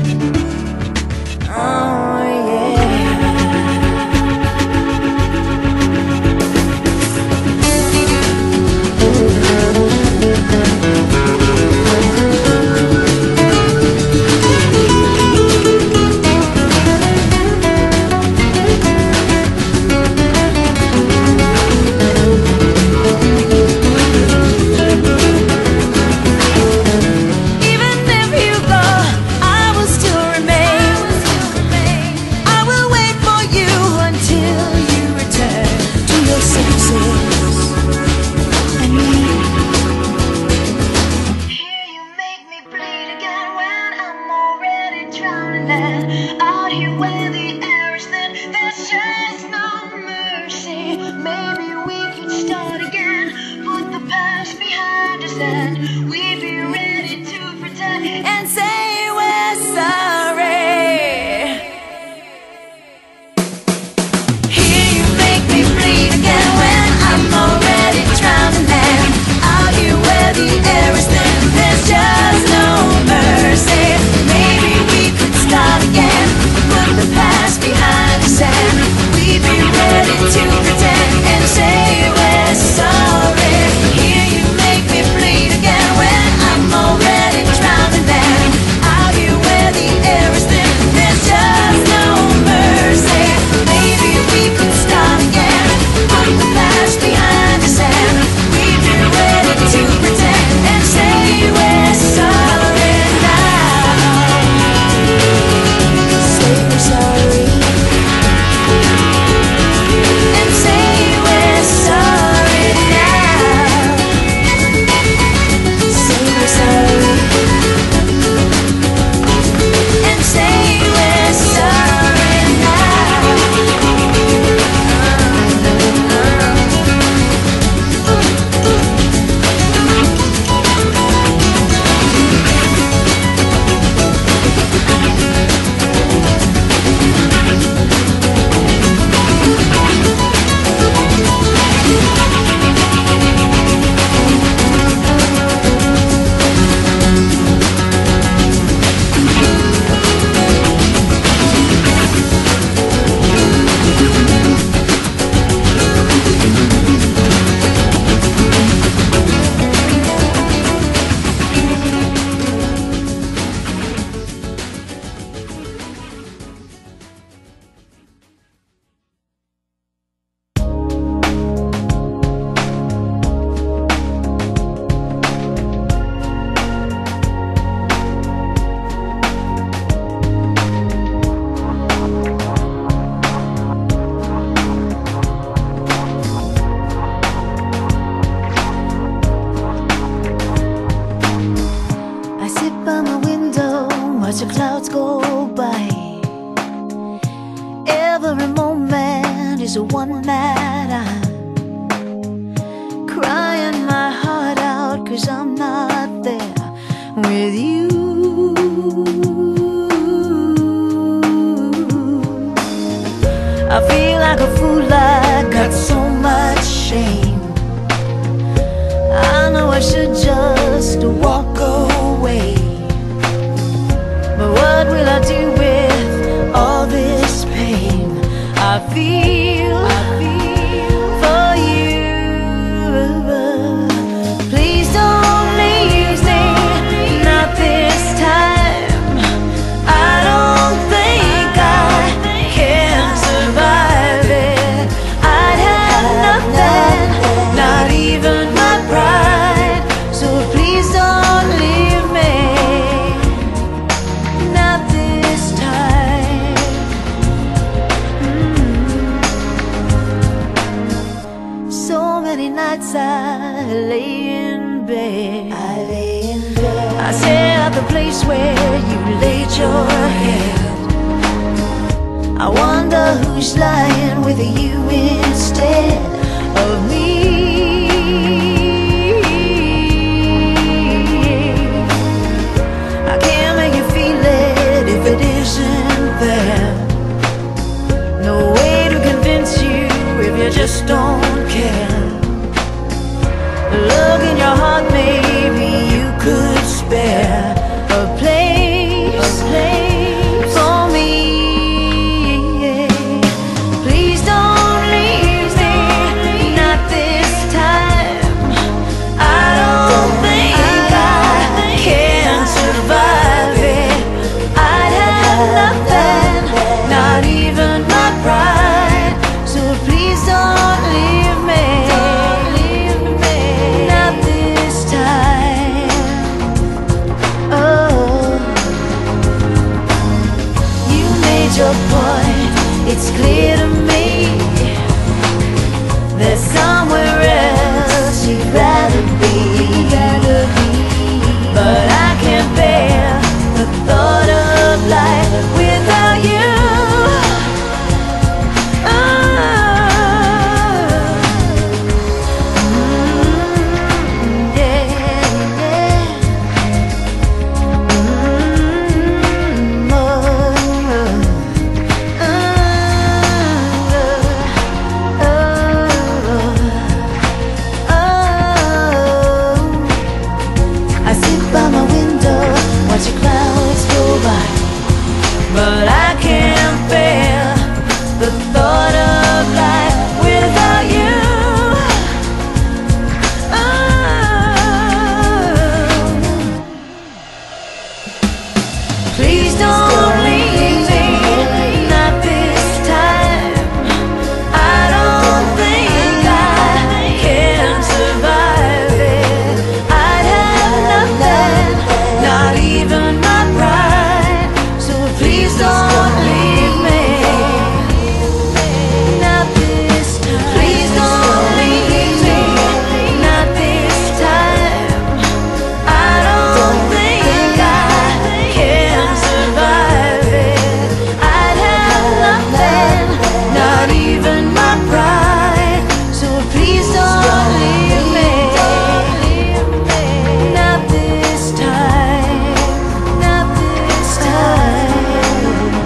Oh yeah. Out here where the air is thin, there's just no mercy. Maybe we could start again, put the past behind us, and we'd be ready to pretend and say we're sorry. Here you make me bleed again when I'm already drowning, and out here where the air is thin, there's just no mercy. Maybe we could start again, put the past behind us, and we'd be ready to pretend and say we're sorry. Here you make me bleed again when I'm already drowning, and out here where the air is thin, there's just no mercy. Maybe we could start again, put the past behind us, and we'd be ready to pretend and say we're sorry now. Say we're sorry and say we're sorry now. Say we're sorry and say we're sorry now. I sit by my window, watch the clouds go by. Every moment is a one that I'm crying my heart out, 'cause I'm not there with you. I feel like a fool, I got so much shame. I know I should just walk away, but what will I do with all this pain I feel for you? Please don't leave me, not this time. I don't think I can survive it. I'd have nothing, not even my pride. So please don't leave me, not this time. So many nights I lay in bed, I stare at the place where you laid your head. I wonder who's lying with you instead of me. I can't make you feel it if it isn't there. No way to convince you if you just don't care. Look in your heart, maybe you could spare a place your point. It's clear to me there's somewhere else you'd rather be. But I can't bear the thought of life without you. But I can't bear the thought of life without you. Please don't leave me, not this time. I don't think I can survive it. I'd have nothing, not even my pride. So please don't leave me, not this time. Please don't leave me, not this time. I don't think I can survive it. I'd have nothing, not even my pride. So please don't leave me, not this time, not this time.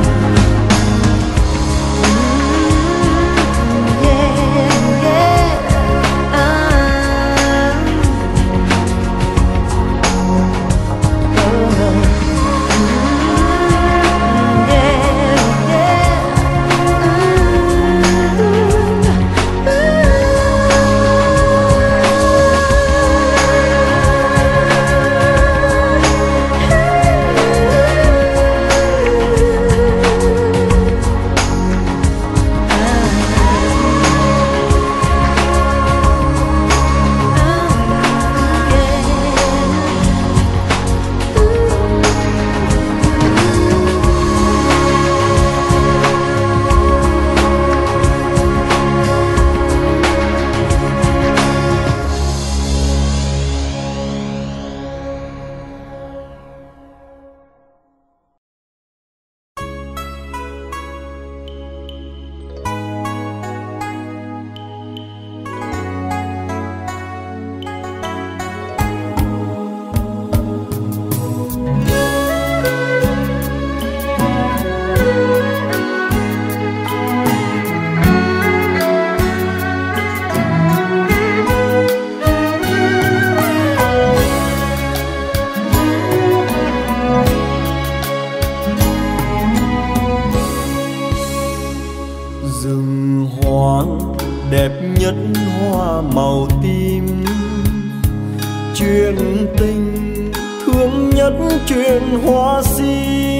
Rừng hoang đẹp nhất hoa màu tím, chuyện tình thương nhất chuyện hoa sim.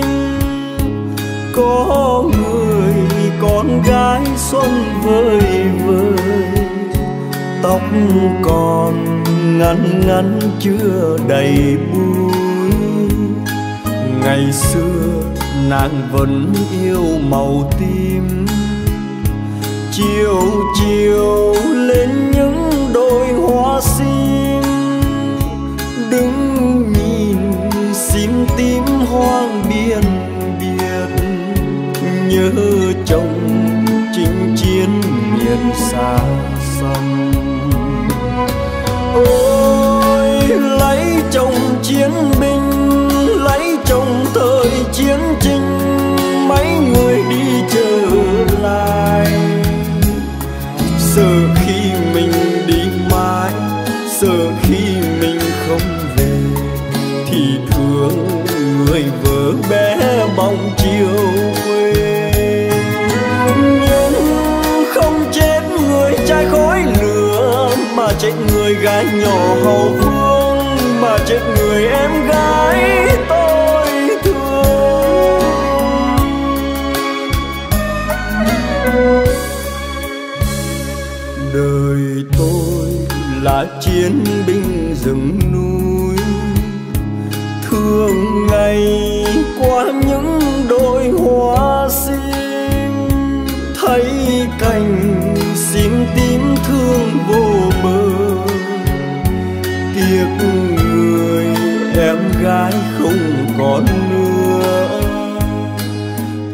Có người con gái xuân vơi vơi, tóc còn ngắn ngắn chưa đầy bụi. Ngày xưa nàng vẫn yêu màu tím, chiều chiều lên những đôi hoa sim. Đứng nhìn sim tím hoang biên biệt, nhớ chồng chinh chiến miền xa xăm. Ôi lấy chồng chiến binh, lấy chồng thời chiến tranh, mấy người đi trở lại. Sợ khi mình đi mãi, sợ khi mình không về, thì thương người vợ bé bỏng chiều quê. Nhưng không chết người trai khói lửa, mà chết người gái nhỏ hậu phương, mà chết người em gái tôi thương. Đời tôi là chiến binh rừng núi, thường ngày qua những đôi hoa sim.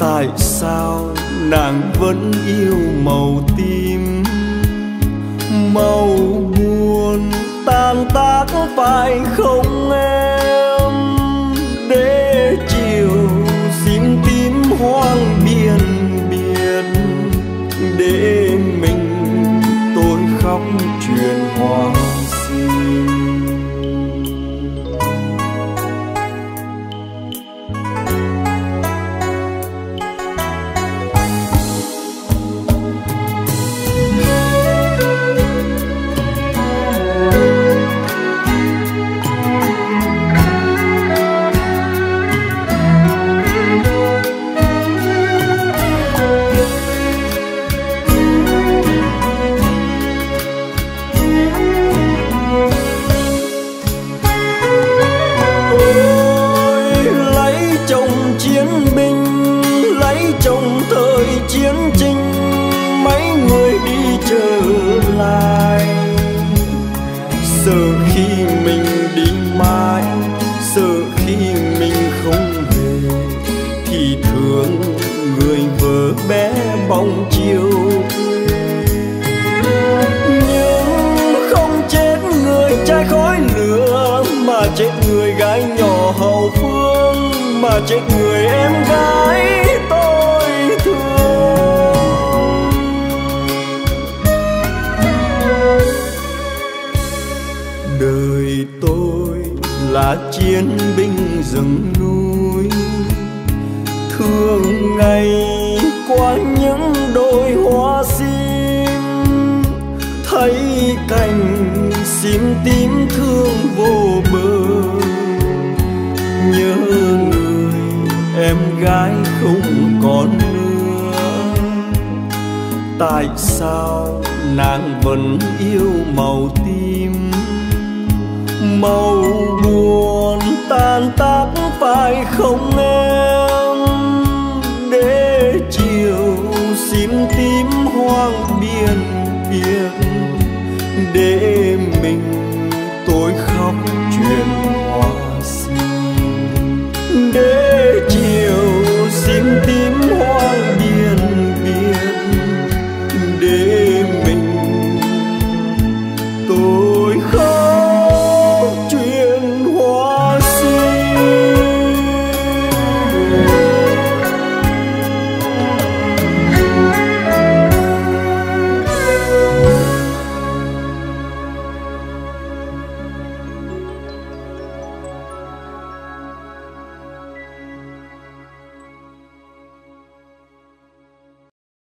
Tại sao nàng vẫn yêu màu tím, màu buồn tan tác phải không em? Để chiều xin tím hoang biên biệt, để mình tôi khóc chuyện hoa sim. Chiến binh lấy chồng thời chiến tranh, mấy người đi trở lại. Sợ khi mình đi mãi, sợ khi mình không về, thì thương người vợ bé bóng chiều. Nhưng không chết người trai khói lửa, mà chết người gái nhỏ hậu phương, mà chết người em gái tôi thương. Đời tôi là chiến binh rừng núi, thương ngày qua những đôi hoa sim, thấy cành sim tím thương vô bờ. Nhớ em gái không còn nữa, tại sao nàng vẫn yêu màu tím, màu buồn tan tác phải không em? Để chiều xin tím hoang biên biệt, để mình tôi khóc chuyện